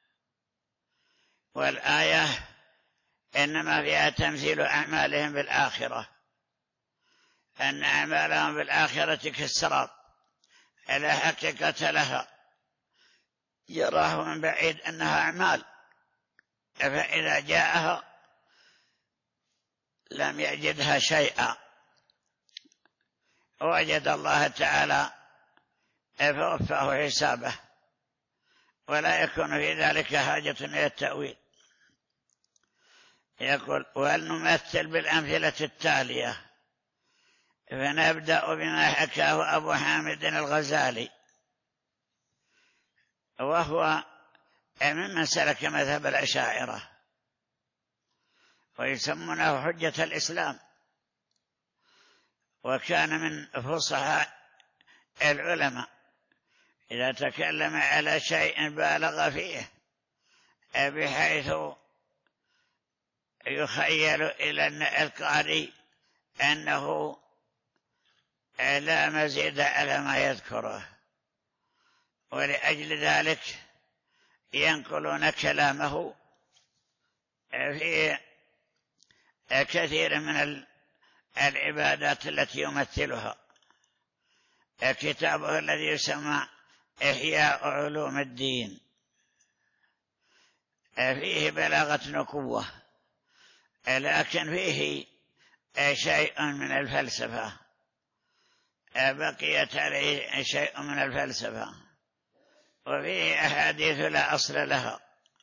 والآية إنما فيها تمثيل أعمالهم بالآخرة، أن أعمالهم بالآخرة كالسراب لا حقيقة لها، يراه من بعيد أنها أعمال، فإذا جاءها لم يجدها شيئا، وجد الله تعالى فوفاه حسابه، ولا يكون في ذلك حاجة إلى التأويل. يقول ولنمثل بالأمثلة التالية، فنبدأ بما حكاه أبو حامد الغزالي، وهو ممن سلك مذهب الأشاعرة ويسمونه حجة الإسلام، وكان من فصحاء العلماء، إذا تكلم على شيء بالغ فيه بحيث يخيل إلى القارئ أنه لا مزيد على ما يذكره، ولأجل ذلك ينقلون كلامه في كثير من العبادات التي يمثلها. كتابه الذي يسمى إحياء علوم الدين فيه بلاغة نكوة، لكن فيه شيء من الفلسفة، بقيت عليه شيء من الفلسفة، وفيه أحاديث لا أصل لها.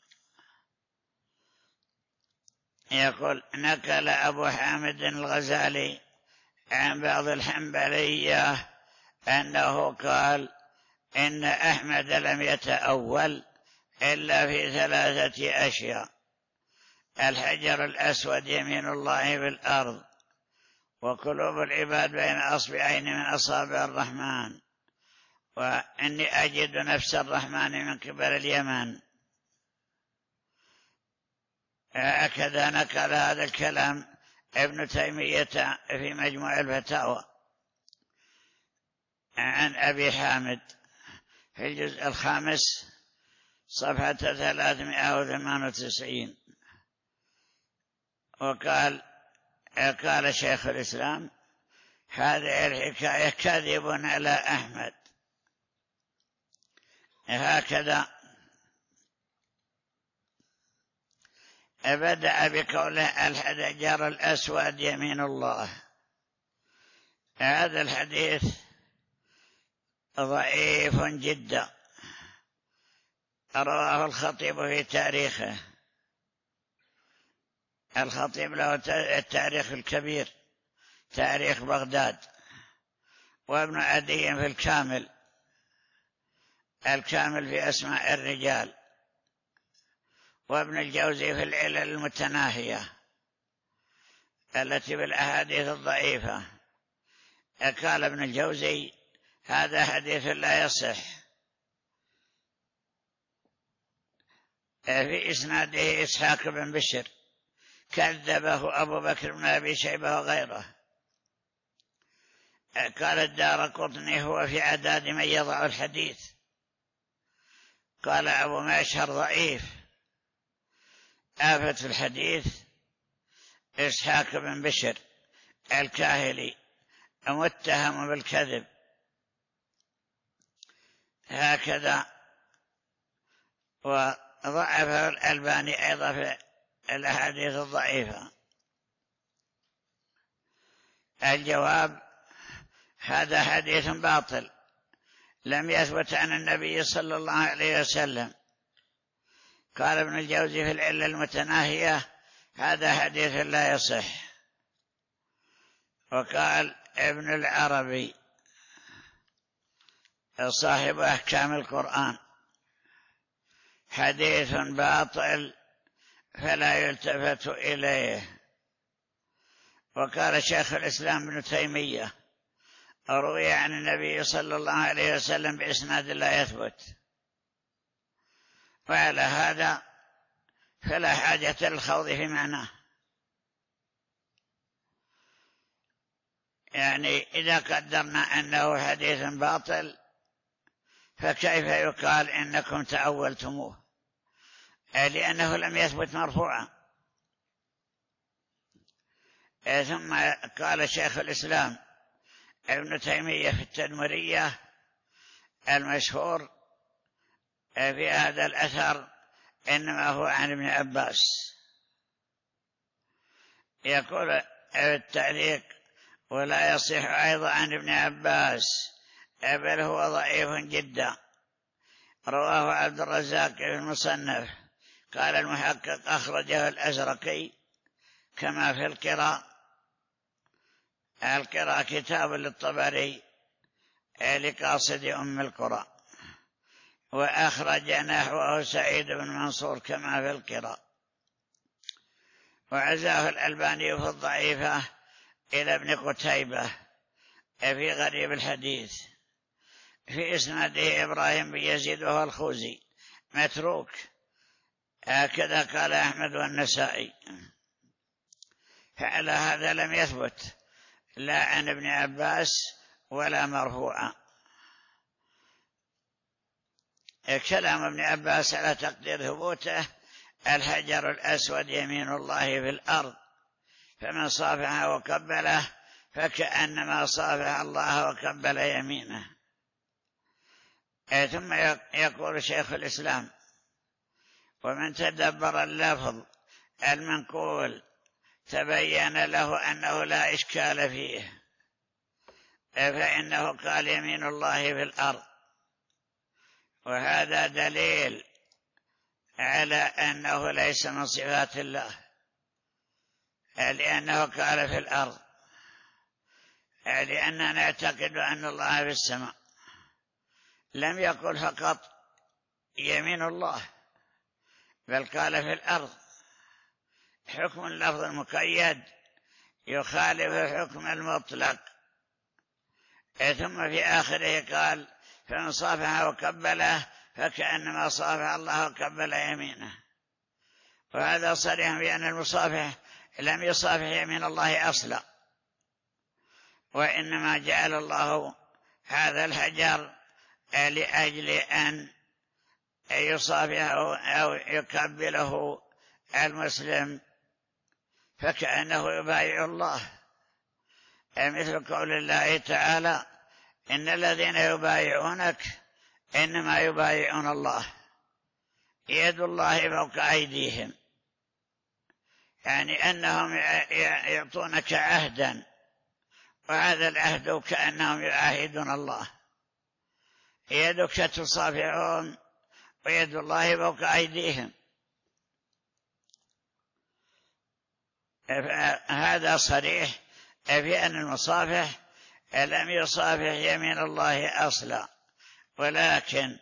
يقول نقل أبو حامد الغزالي عن بعض الحنبلية أنه قال إن أحمد لم يتأول إلا في ثلاثة أشياء: الحجر الأسود يمين الله في الأرض، وقلوب العباد بين أصبعين من أصابع الرحمن، وإني أجد نفس الرحمن من قبل اليمن. هكذا نقل هذا الكلام ابن تيمية في مجموع الفتاوى عن أبي حامد في الجزء الخامس صفحة ثلاثمائة وثمانية وتسعين. وقال قال شيخ الإسلام هذه الحكاية كذب على أحمد. هكذا بدأ بقوله الحجر الأسود يمين الله. هذا الحديث ضعيف جدا، رواه الخطيب في تاريخه. الخطيب له التاريخ الكبير، تاريخ بغداد، وابن عدي في الكامل، الكامل في أسماء الرجال، وابن الجوزي في العلل المتناهية التي بالأحاديث الضعيفة، قال ابن الجوزي هذا حديث لا يصح، في إسناده إسحاق بن بشر كذبه أبو بكر بن أبي شيبة وغيره. قال الدارقطني هو في عداد من يضع الحديث. قال أبو معشر ضعيف. آفة الحديث إسحاق بن بشر الكاهلي متهم بالكذب، هكذا. وضعفه الألباني أيضا في الأحاديث الضعيفة. الجواب: هذا حديث باطل لم يثبت عن النبي صلى الله عليه وسلم. قال ابن الجوزي في العلة المتناهية هذا حديث لا يصح. وقال ابن العربي صاحب أحكام القرآن حديث باطل فلا يلتفت إليه. وقال شيخ الإسلام ابن تيمية روي عن النبي صلى الله عليه وسلم بإسناد لا يثبت، وعلى هذا فلا حاجة للخوض في معناه. يعني إذا قدرنا أنه حديث باطل فكيف يقال إنكم تأولتموه؟ لأنه لم يثبت مرفوعا. ثم قال شيخ الإسلام ابن تيمية في التدمرية المشهور في هذا الأثر إنما هو عن ابن عباس. يقول التعليق: ولا يصح أيضا عن ابن عباس بل هو ضعيف جدا. رواه عبد الرزاق في المصنف. قال المحقق: أخرجه الأزرقي كما في القراء. القراء كتاب للطبري لقاصد أم القرى، وأخرج نحوه سعيد بن منصور كما في القراء. وعزاه الألباني في الضعيفة إلى ابن قتيبة في غريب الحديث. في إسناده إبراهيم بن يزيد وهو الخوزي متروك، هكذا قال أحمد والنسائي. فعلى هذا لم يثبت لا عن ابن عباس ولا مرفوعا. كلام ابن عباس على تقدير ثبوته: الحجر الأسود يمين الله في الأرض، فمن صافحه وقبله فكأنما صافح الله وقبل يمينه. ثم يقول شيخ الإسلام: ومن تدبر اللفظ المنقول تبين له أنه لا إشكال فيه، فإنه قال يمين الله في الأرض، وهذا دليل على أنه ليس من صفات الله، لأنه قال في الأرض، لأننا نعتقد أن الله في السماء. لم يقل فقط يمين الله، بل قال في الأرض. حكم اللفظ المقيد يخالف الحكم المطلق. ثم في آخره قال: فمن صافحه وقبله فكأنما صافح الله وقبل يمينه. وهذا صريح بأن المصافح لم يصافح يمين الله أصلا، وإنما جعل الله هذا الحجر لأجل أن يصافحه أو يقبله المسلم فكأنه يبايع الله، مثل قول الله تعالى: إن الذين يبايعونك إنما يبايعون الله يد الله فوق أيديهم، يعني أنهم يعطونك عهدا، وهذا العهد كأنهم يعاهدون الله. يدك تصافحهم ويد الله فوق أيديهم. هذا صريح في أن المصافح لم يصافح يمين الله أصلا، ولكن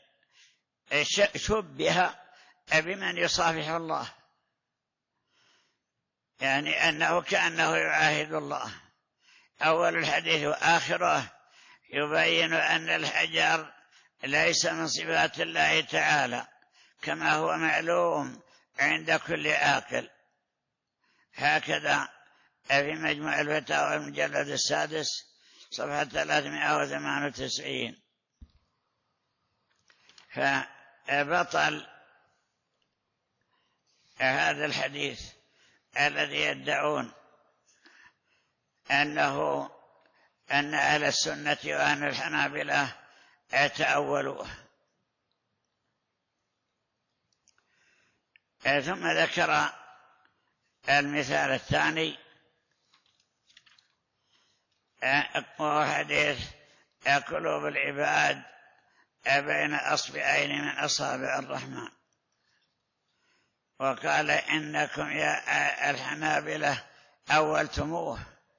شبه بمن يصافح الله، يعني أنه كأنه يعاهد الله، أول الحديث وآخره يبين أن الحجر ليس من صفات الله تعالى كما هو معلوم عند كل عاقل. هكذا في مجموع الفتاوى المجلد السادس صفحة ثلاثمائة وثمانية وتسعين. فبطل هذا الحديث الذي يدعون أنه أن أهل السنة وأهل الحنابلة تأولوه. ثم ذكر المثال الثاني وهو حديث قلوب العباد بين أصبعين من أصابع الرحمن، وقال إنكم يا الحنابلة أولتموه.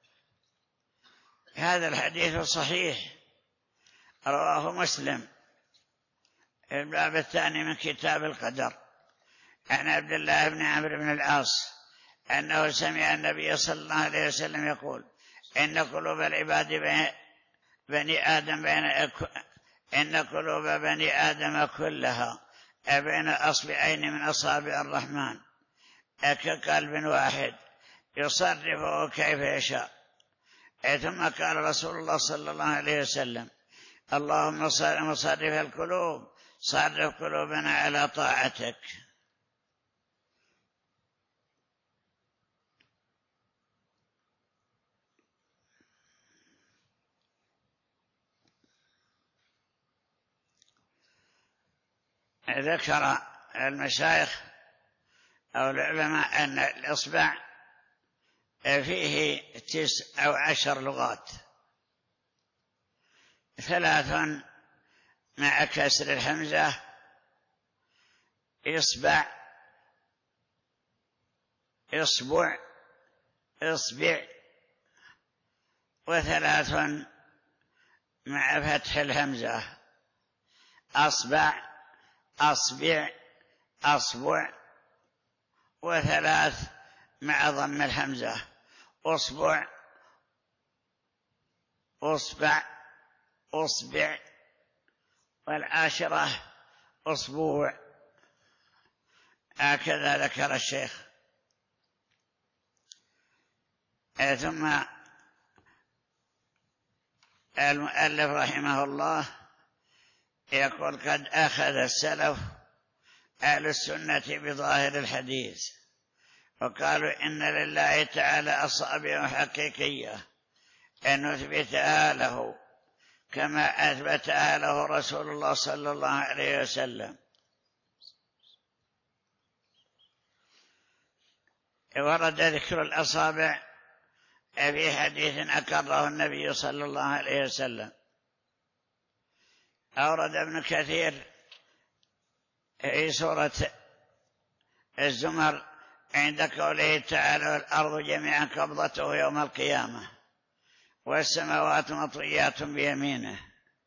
هذا الحديث صحيح، رواه مسلم في الباب الثاني من كتاب القدر عن عبد الله بن عمرو بن العاص أنه سمع النبي صلى الله عليه وسلم يقول إن قلوب العباد بني آدم بين إن قلوب بني آدم كلها بين أصبعين من أصابع الرحمن كقلب واحد يصرفه كيف يشاء. ثم قال رسول الله صلى الله عليه وسلم اللهم مصرف القلوب صرف قلوبنا على طاعتك. ذكر المشايخ أو العلماء أن الإصبع فيه تسع أو عشر لغات، ثلاث مع كسر الحمزة إصبع إصبع إصبع، وثلاث مع فتح الهمزة أصبع أصبع أصبع، وثلاث مع ضم الهمزة أصبع أصبع أصبع، والعاشرة أصبوع. هكذا ذكر الشيخ. ثم المؤلف رحمه الله يقول قد أخذ السلف أهل السنة بظاهر الحديث وقالوا إن لله تعالى أصابع حقيقية أن نثبتها له كما أثبتها له رسول الله صلى الله عليه وسلم. ورد ذكر الأصابع في حديث أقره النبي صلى الله عليه وسلم. أورد ابن كثير في سورة الزمر عند قوله تعالى والأرض جميعا قبضته يوم القيامة والسماوات مطويات بيمينه.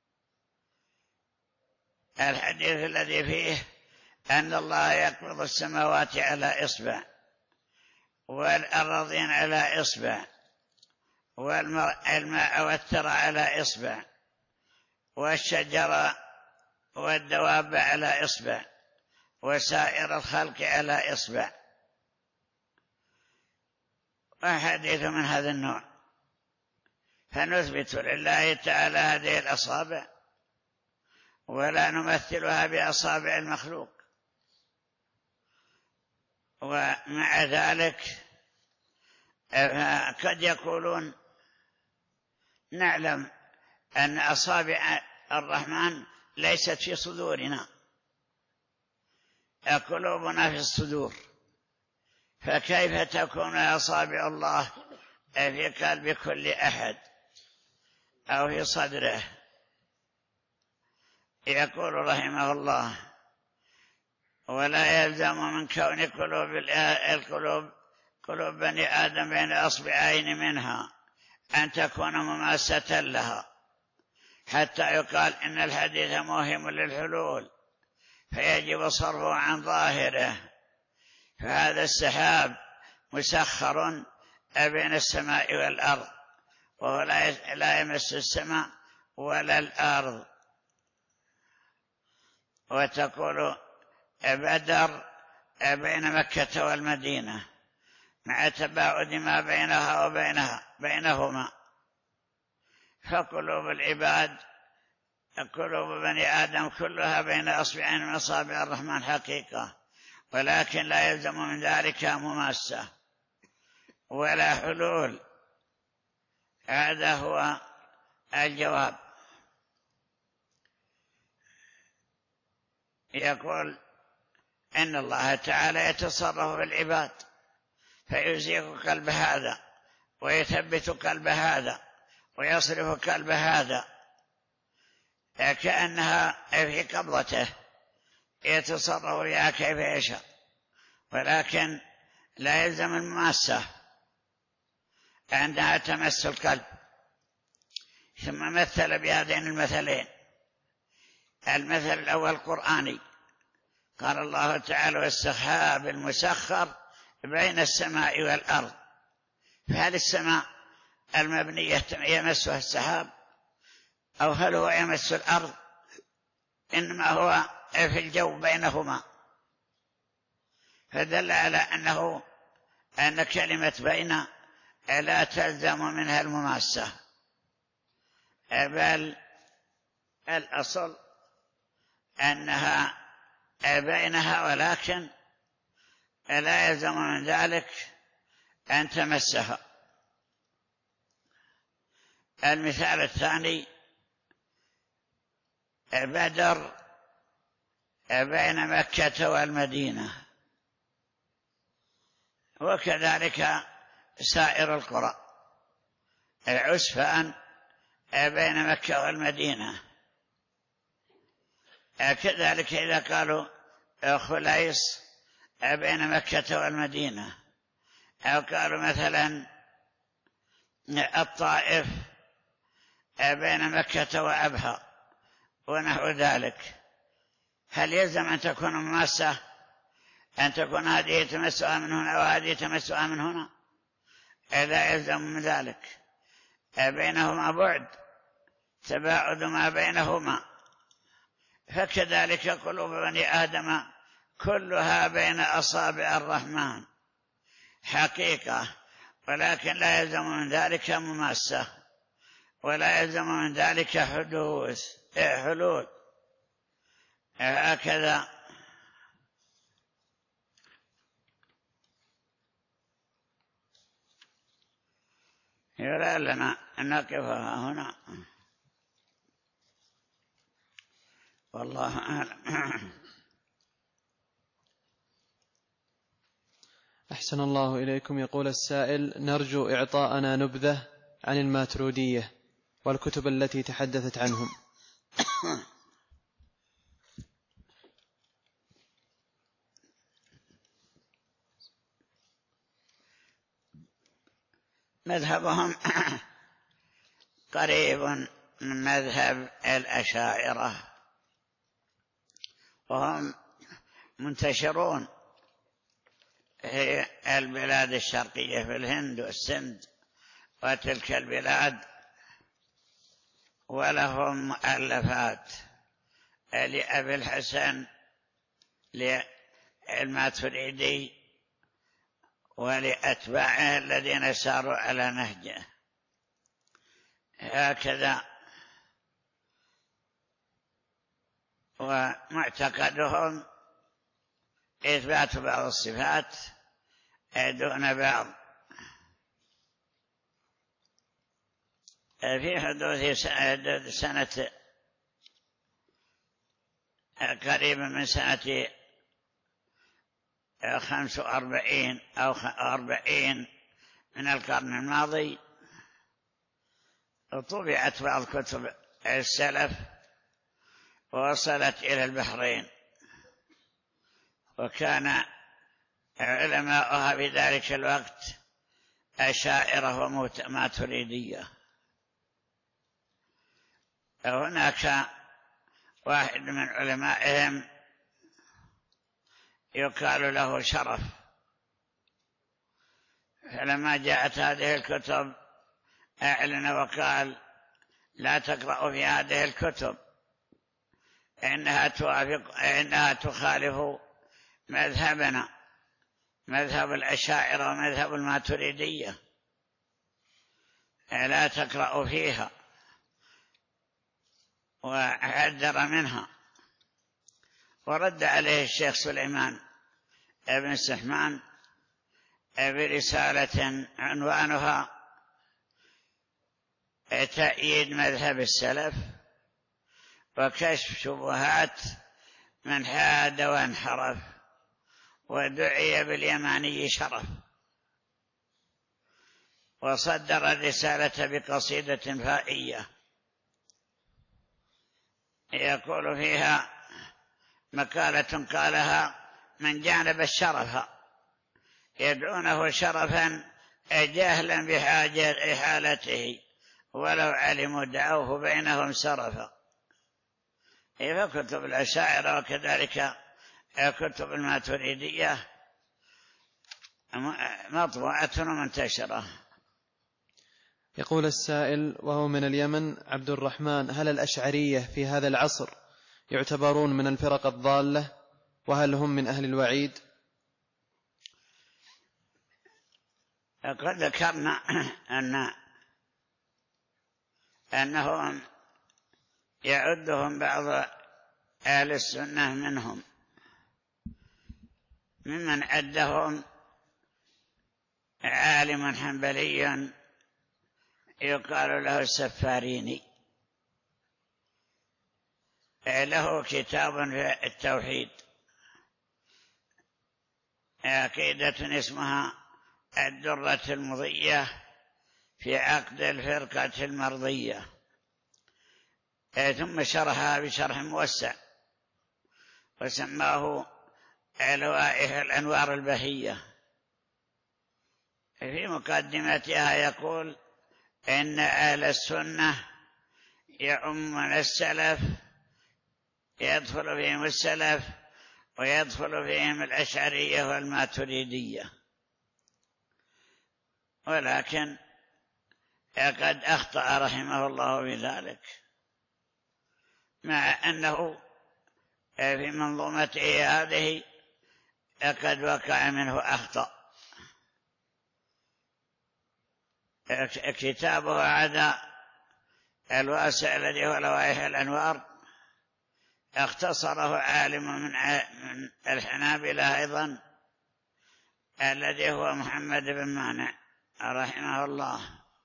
الحديث الذي فيه أن الله يقبض السماوات على إصبع والأرضين على إصبع والماء والثرى على إصبع والشجر والدواب على إصبع وسائر الخلق على إصبع، وحديث من هذا النوع. فنثبت لله تعالى هذه الأصابع ولا نمثلها بأصابع المخلوق. ومع ذلك قد يقولون نعلم أن أصابع الرحمن ليست في صدورنا، قلوبنا في الصدور، فكيف تكون أصابع الله في قلب كل أحد أو في صدره؟ يقول رحمه الله ولا يلزم من كون قلوب القلوب قلوب بني آدم بين أصبعين منها أن تكون مماسة لها حتى يقال إن الحديث موهم للحلول فيجب صرفه عن ظاهره. فهذا السحاب مسخر بين السماء والأرض وهو لا يمس السماء ولا الأرض. وتقول بدر بين مكة والمدينة مع تباعد ما بينها وبينها بينهما، فقلوب العباد قلوب بني آدم كلها بين أصبعين من أصابع الرحمن حقيقة، ولكن لا يلزم من ذلك مماسة ولا حلول. هذا هو الجواب. يقول إن الله تعالى يتصرف بالعباد فيزيغ قلب هذا ويثبت قلب هذا ويصرف قلب هذا، كأنها في قبضته يتصرف بها كيف يشاء، ولكن لا يلزم المماسة عندها تمس القلب. ثم مثل بهذين المثلين. المثل الأول قرآني، قال الله تعالى والسحاب المسخر بين السماء والأرض. فهل السماء المبنية يمسها السحاب أو هل هو يمس الأرض؟ إنما هو في الجو بينهما، فدل على أنه أن كلمة بين لا تلزم منها المماسة، بل الأصل أنها بينها، ولكن لا يلزم من ذلك أن تمسها. المثال الثاني بدر بين مكة والمدينة، وكذلك سائر القرى. العسفان بين مكة والمدينة، كذلك إذا قالوا خليص بين مكة والمدينة، أو قالوا مثلا الطائف بين مكة وأبها ونحو ذلك، هل يلزم أن تكون مماسة، أن تكون هذه تمسها من هنا وهذه تمسها من هنا؟ لا يلزم من ذلك، بينهما بعد، تباعد ما بينهما. فكذلك قلوب بني آدم كلها بين أصابع الرحمن حقيقة، ولكن لا يلزم من ذلك مماسة ولا يلزم من ذلك حدوث حلول. هكذا يرى لنا أن نقفها هنا، والله أعلم. أحسن الله إليكم. يقول السائل: نرجو إعطاءنا نبذة عن الماترودية والكتب التي تحدثت عنهم. مذهبهم قريب من مذهب الأشاعرة، وهم منتشرون في البلاد الشرقية في الهند والسند وتلك البلاد، ولهم مؤلفات لأبي الحسن للماتريدي ولأتباعه الذين ساروا على نهجه. هكذا ومعتقدهم إثبات بعض الصفات دون بعض. في حدوث سنة قريبا من سنة خمس وأربعين أو أربعين من القرن الماضي طبعت بعض كتب السلف ووصلت إلى البحرين، وكان علماؤها في ذلك الوقت أشاعرة وماتريدية. هناك واحد من علمائهم يقال له شرف، فلما جاءت هذه الكتب أعلن وقال لا تقرأوا في هذه الكتب إنها توافق إنها تخالف مذهبنا، مذهب الأشاعرة ومذهب الماتريدية، لا تقرأوا فيها، وحذر منها. ورد عليه الشيخ سليمان ابن السحمان برسالة عنوانها تأييد مذهب السلف وكشف شبهات من حاد وانحرف، ودعي باليماني شرف. وصدر الرسالة بقصيدة فائية يقول فيها مقالة قالها من جانب الشرف يدعونه شرفا جهلا بحالته، ولو علموا دعوه بينهم سرفا. فكتب الأشاعرة وكذلك كتب الماتريدية مطبوعة ومنتشرة. يقول السائل وهو من اليمن: عبد الرحمن، هل الأشعرية في هذا العصر يعتبرون من الفرق الضالة، وهل هم من أهل الوعيد؟ قد ذكرنا أن أنهم يعدهم بعض أهل السنة منهم، ممن عدهم عالم حنبلي يقال له السفاريني، له كتاب في التوحيد، عقيدة اسمها الدرة المضية في عقد الفرقة المرضية، ثم شرحها بشرح موسع وسماه لوائح الأنوار البهية. في مقدمتها يقول إن أهل السنة يؤمن السلف، يدخل فيهم السلف ويدخل فيهم الأشعرية والماتريدية، ولكن قد أخطأ رحمه الله بذلك، مع أنه في منظومته هذه قد وقع منه أخطأ. كتابه هذا الواسع الذي هو لوائح الأنوار اختصره عالم من الحنابلة أيضا الذي هو محمد بن مانع رحمه الله،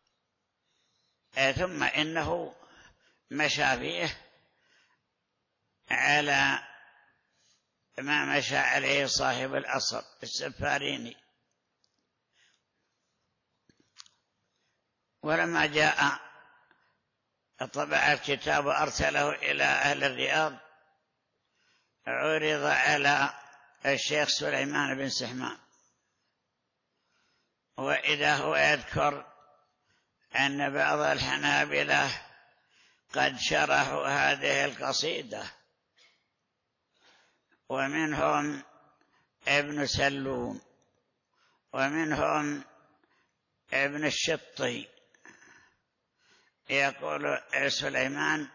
ثم إنه مشى فيه على ما مشى عليه صاحب الأصل السفاريني. ولما جاء طبع الكتاب وأرسله إلى أهل الرياض عرض على الشيخ سليمان بن سحمان، وإذا هو يذكر أن بعض الحنابلة قد شرحوا هذه القصيدة، ومنهم ابن سلوم ومنهم ابن الشطي. يقول سليمان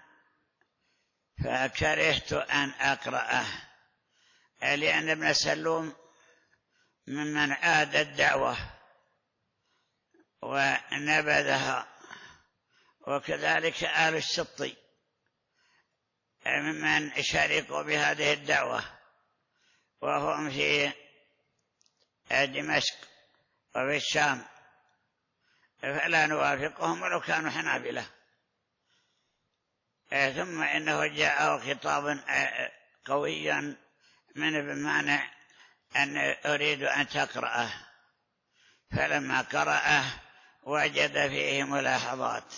فكرهت أن أقرأه، لأن ابن سلوم ممن عاد الدعوة ونبذها، وكذلك آل الشطي ممن شاركوا بهذه الدعوة وهم في دمشق وفي الشام، فلا نوافقهم ولو كانوا حنابلة. ثم إنه جاءه خطاب قوي من ابن مانع أن أريد أن تقرأه، فلما قرأه وجد فيه ملاحظات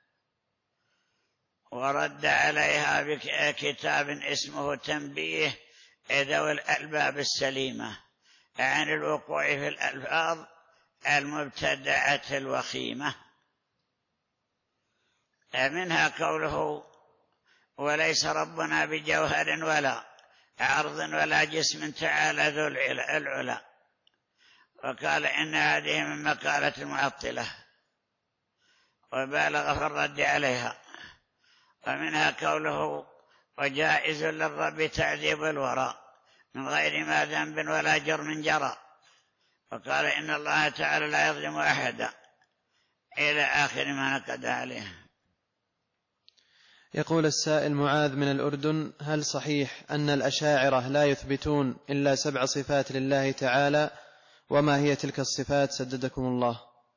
ورد عليها بكتاب اسمه تنبيه ذوي الألباب السليمة عن الوقوع في الألفاظ المبتدعة الوخيمة. منها قوله وليس ربنا بجوهر ولا عرض ولا جسم تعالى ذو العلا، وقال إن هذه من مقالة المعطلة، وبالغ في الرد عليها. ومنها قوله وجائز للرب تعذيب الورى من غير ما ذنب ولا جرم جرى، وقال إن الله تعالى لا يظلم أحدا إلى آخر ما نقد عليه. يقول السائل معاذ من الأردن: هل صحيح أن الأشاعرة لا يثبتون إلا سبع صفات لله تعالى؟ وما هي تلك الصفات سددكم الله؟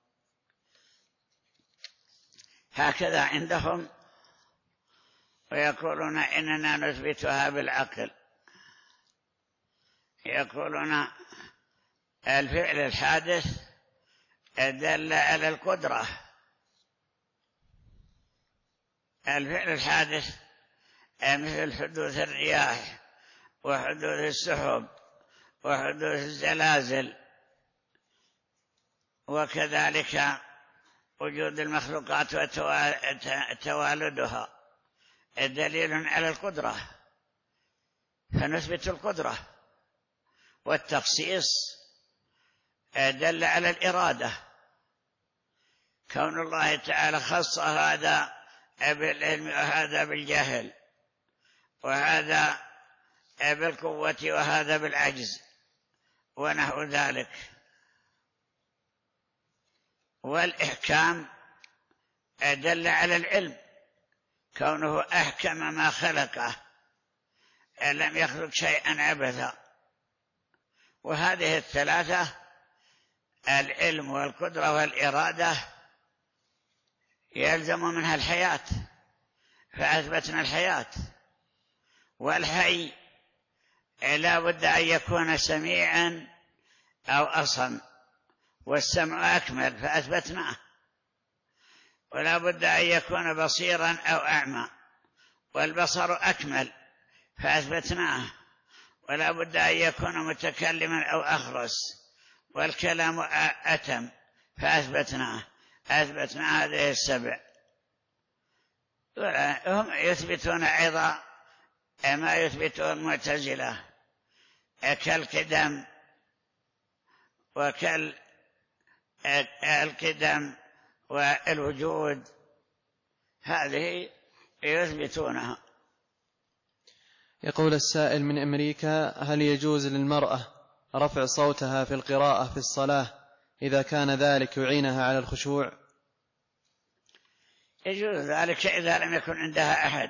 هكذا عندهم، ويقولون إننا نثبتها بالعقل. يقولون الفعل الحادث دل على القدرة. الفعل الحادث مثل حدوث الرياح وحدوث السحب وحدوث الزلازل، وكذلك وجود المخلوقات وتوالدها دليل على القدرة، فنثبت القدرة. والتخصيص دل على الإرادة، كون الله تعالى خص هذا بالعلم وهذا بالجهل، وهذا بالقوة وهذا بالعجز ونحو ذلك. والإحكام دل على العلم، كونه أحكم ما خلقه، لم يخلق شيئا عبثا. وهذه الثلاثة العلم والقدرة والإرادة يلزم منها الحياة، فأثبتنا الحياة. والحي لا بد أن يكون سميعا أو أصم، والسمع أكمل فأثبتناه. ولا بد أن يكون بصيرا أو أعمى، والبصر أكمل فأثبتناه. ولا بد أن يكون متكلما أو أخرس، والكلام أتم فأثبتناه. أثبتنا هذه السبع. هم يثبتون أيضا ما يثبتون المعتزلة كالقدم وكالقدم والوجود، هذه يثبتونها. يقول السائل من أمريكا: هل يجوز للمرأة رفع صوتها في القراءة في الصلاة إذا كان ذلك يعينها على الخشوع؟ يجوز ذلك إذا لم يكن عندها أحد،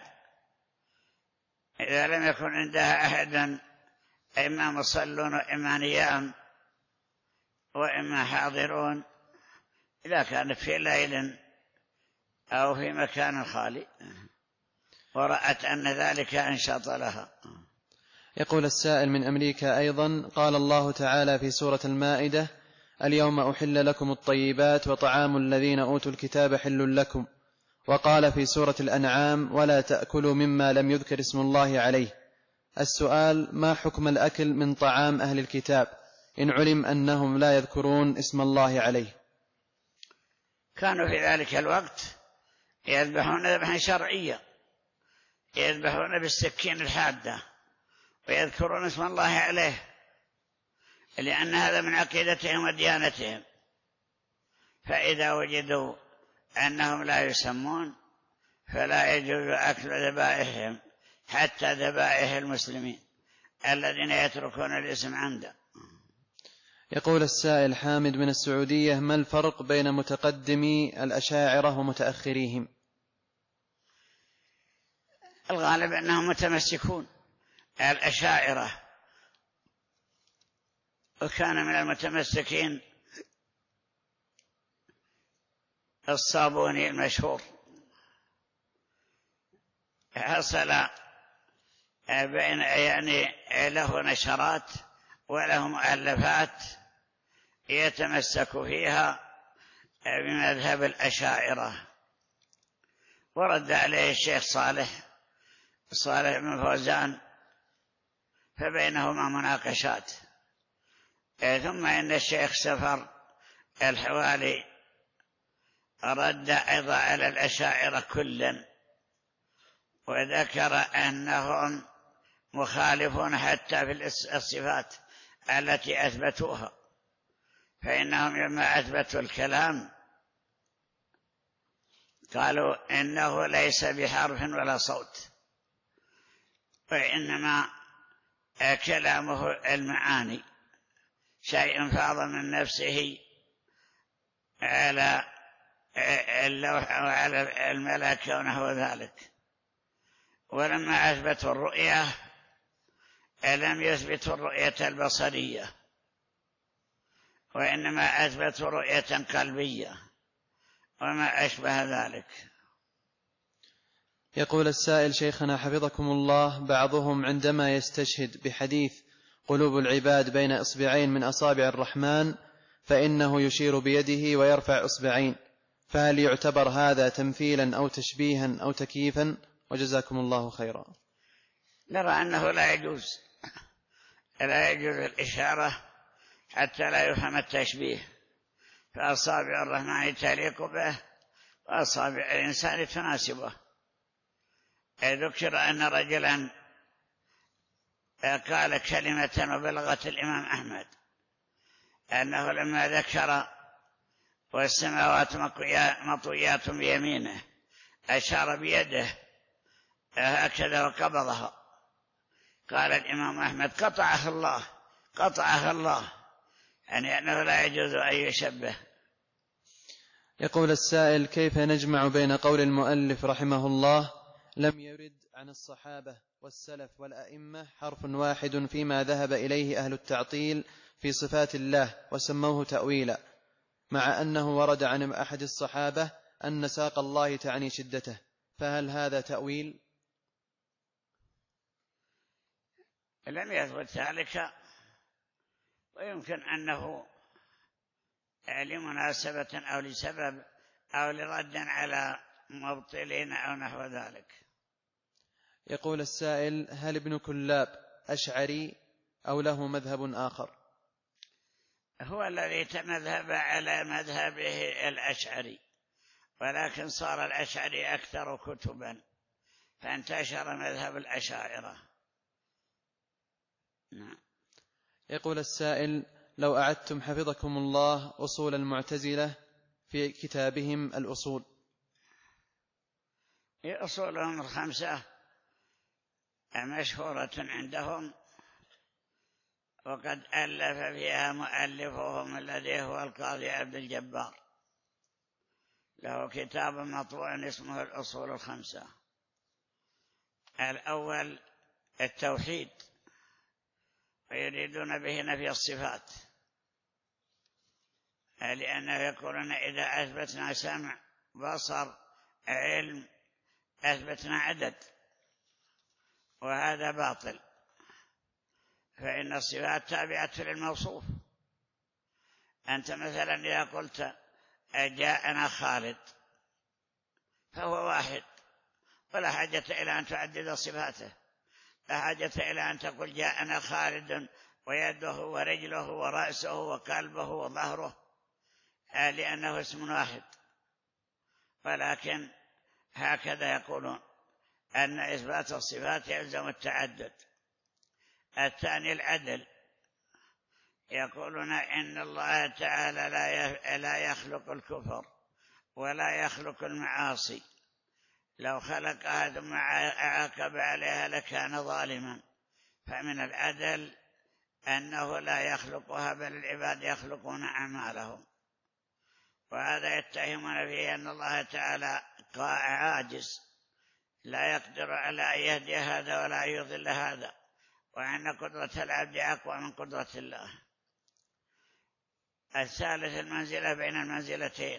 إذا لم يكن عندها أحد، إما مصلون وإما نيام وإما حاضرون، إذا كانت في ليل أو في مكان خالي ورأت أن ذلك أنشط لها. يقول السائل من أمريكا أيضا: قال الله تعالى في سورة المائدة: اليوم أحل لكم الطيبات وطعام الذين أوتوا الكتاب حل لكم. وقال في سورة الأنعام: ولا تأكلوا مما لم يذكر اسم الله عليه. السؤال: ما حكم الأكل من طعام أهل الكتاب إن علم أنهم لا يذكرون اسم الله عليه؟ كانوا في ذلك الوقت يذبحون ذبحا شرعيا، يذبحون بالسكين الحادة ويذكرون اسم الله عليه، لأن هذا من عقيدتهم وديانتهم. فإذا وجدوا أنهم لا يسمون فلا يجوز أكل ذبائحهم، حتى ذبائح المسلمين الذين يتركون الاسم عنده. يقول السائل حامد من السعودية: ما الفرق بين متقدمي الأشاعرة ومتأخريهم؟ الغالب أنهم متمسكون. الأشاعرة وكان من المتمسكين الصابوني المشهور، حصل بين يعني له نشرات وله مؤلفات يتمسك فيها بمذهب الأشاعرة. ورد عليه الشيخ صالح صالح بن فوزان، فبينهما مناقشات. ثم إن الشيخ سفر الحوالي رد أيضا على الأشاعرة كلا، وذكر أنهم مخالفون حتى في الصفات التي أثبتوها، فإنهم لما أثبتوا الكلام قالوا إنه ليس بحرف ولا صوت، وإنما كلامه المعاني، شيء فاض من نفسه على اللوح وعلى الملائكة ونحو ذلك. ولما أثبتوا الرؤية لم يثبتوا الرؤية البصرية، وإنما أثبتوا رؤية قلبية وما أشبه ذلك. يقول السائل: شيخنا حفظكم الله، بعضهم عندما يستشهد بحديث قلوب العباد بين إصبعين من أصابع الرحمن فإنه يشير بيده ويرفع إصبعين، فهل يعتبر هذا تمثيلا أو تشبيها أو تكييفا؟ وجزاكم الله خيرا. نرى أنه لا يجوز لا يجوز الإشارة حتى لا يفهم التشبيه، فأصابع الرحمن تليق به وأصابع الإنسان تناسبه. ذكر أن رجلا قال كلمة وبلغت الإمام أحمد أنه لما ذكر والسماوات مطويات بيمينه أشار بيده هكذا وقبضها. قال الإمام أحمد: قطعه الله قطعه الله، يعني أنه لا يجوز أن يشبه. يقول السائل: كيف نجمع بين قول المؤلف رحمه الله لم يرد عن الصحابة والسلف والأئمة حرف واحد فيما ذهب إليه أهل التعطيل في صفات الله وسموه تأويلا، مع أنه ورد عن أحد الصحابة أن ساق الله تعني شدته، فهل هذا تأويل؟ لم يثبت ذلك، ويمكن أنه لمناسبة أو لسبب أو لرد على مبطلين أو نحو ذلك. يقول السائل: هل ابن كلاب أشعري أو له مذهب آخر؟ هو الذي تمذهب على مذهبه الأشعري، ولكن صار الأشعري أكثر كتبا فانتشر مذهب الأشاعرة. نعم. يقول السائل: لو أعدتم حفظكم الله أصول المعتزلة في كتابهم الأصول. أصولهم الخمسة مشهورة عندهم، وقد ألف فيها مؤلفهم الذي هو القاضي عبد الجبار، له كتاب مطبوع اسمه الأصول الخمسة. الأول التوحيد، ويريدون به نفي الصفات، لأنه يقولون إذا أثبتنا سمع بصر علم أثبتنا عدد، وهذا باطل، فإن الصفات تابعة للموصوف. أنت مثلا إذا قلت جاءنا خالد فهو واحد، ولا حاجة إلى أن تعدد صفاته، لا حاجة إلى أن تقول جاءنا خالد ويده ورجله ورأسه وقلبه وظهره، لأنه اسم واحد. ولكن هكذا يقولون أن إثبات الصفات يلزم التعدد. الثاني العدل، يقولون إن الله تعالى لا يخلق الكفر ولا يخلق المعاصي، لو خلقها ثم عاقب عليها لكان ظالما، فمن العدل أنه لا يخلقها بل العباد يخلقون أعمالهم. وهذا يتهمون فيه أن الله تعالى عاجز لا يقدر على أن يهدي هذا ولا يضل هذا، وأن قدرة العبد أقوى من قدرة الله. الثالث المنزلة بين المنزلتين،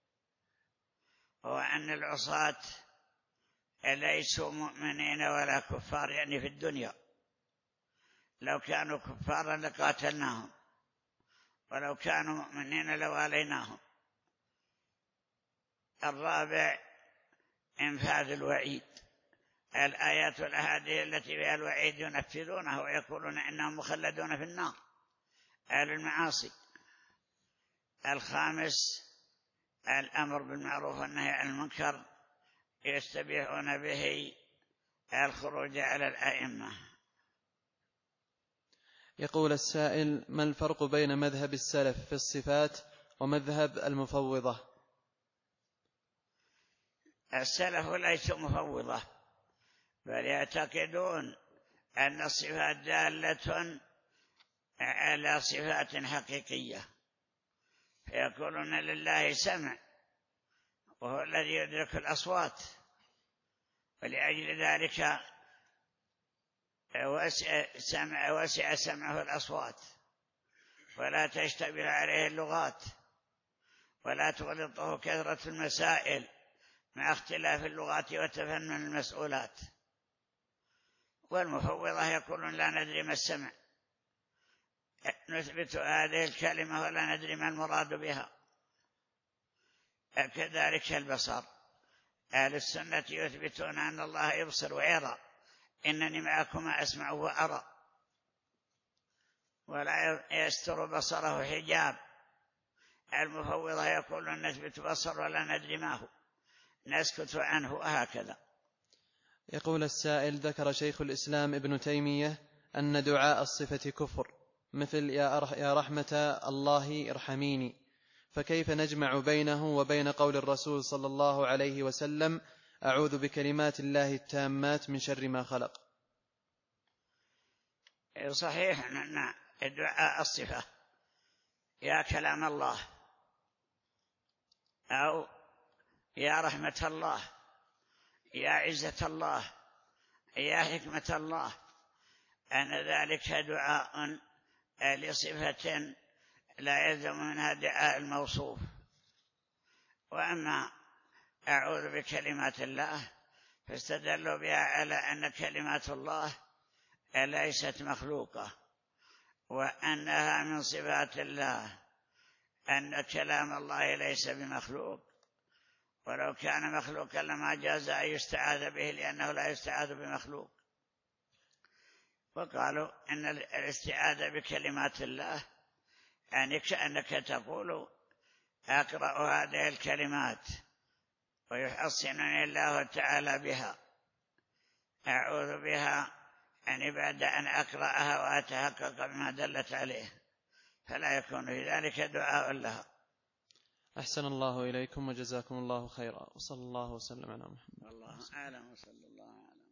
هو أن العصاة ليسوا مؤمنين ولا كفار، يعني في الدنيا لو كانوا كفارا لقاتلناهم، ولو كانوا مؤمنين لواليناهم. الرابع انفاذ الوعيد، الآيات والأحاديث التي فيها الوعيد ينفذونها ويقولون إنهم مخلدون في النار أهل المعاصي. الخامس الأمر بالمعروف والنهي عن المنكر، يستبيحون به الخروج على الأئمة. يقول السائل: ما الفرق بين مذهب السلف في الصفات ومذهب المفوضة؟ السلف ليسوا مفوضة، بل يعتقدون أن الصفات دالة على صفات حقيقية، فيقولون لله سمع وهو الذي يدرك الأصوات، ولأجل ذلك وسع, سمع وسع سمعه الأصوات، ولا تشتبه عليه اللغات، ولا تغلطه كثرة المسائل مع اختلاف اللغات وتفنن المسؤولات. والمفوضة يقولون لا ندري ما السمع، نثبت هذه الكلمة ولا ندري ما المراد بها. كذلك البصر، أهل السنة يثبتون أن الله يبصر ويرى، إنني معكما أسمع وأرى، ولا يستر بصره حجاب. المفوضة يقولون نثبت بصر ولا ندري ما هو، نسكت عنه، وهكذا. يقول السائل: ذكر شيخ الإسلام ابن تيمية أن دعاء الصفة كفر، مثل يا رحمة الله ارحميني، فكيف نجمع بينه وبين قول الرسول صلى الله عليه وسلم: أعوذ بكلمات الله التامات من شر ما خلق؟ صحيح أن دعاء الصفة يا كلام الله، أو يا رحمة الله، يا عزة الله، يا حكمة الله، أن ذلك دعاء لصفة لا يلزم منها دعاء الموصوف. وأما أعوذ بكلمات الله فاستدلوا بها على أن كلمات الله ليست مخلوقة، وأنها من صفات الله، أن كلام الله ليس بمخلوق، ولو كان مخلوقا لما جاز أن يستعاذ به، لأنه لا يستعاذ بمخلوق. وقالوا إن الاستعاذة بكلمات الله يعني كأنك تقول أقرأ هذه الكلمات ويحصنني الله تعالى بها، أعوذ بها يعني بعد أن أقرأها وأتحقق بما دلت عليه، فلا يكون في ذلك دعاء لها. أحسن الله إليكم وجزاكم الله خيرا، وصلى الله وسلم على محمد. والله أعلم، وصلى الله عليه.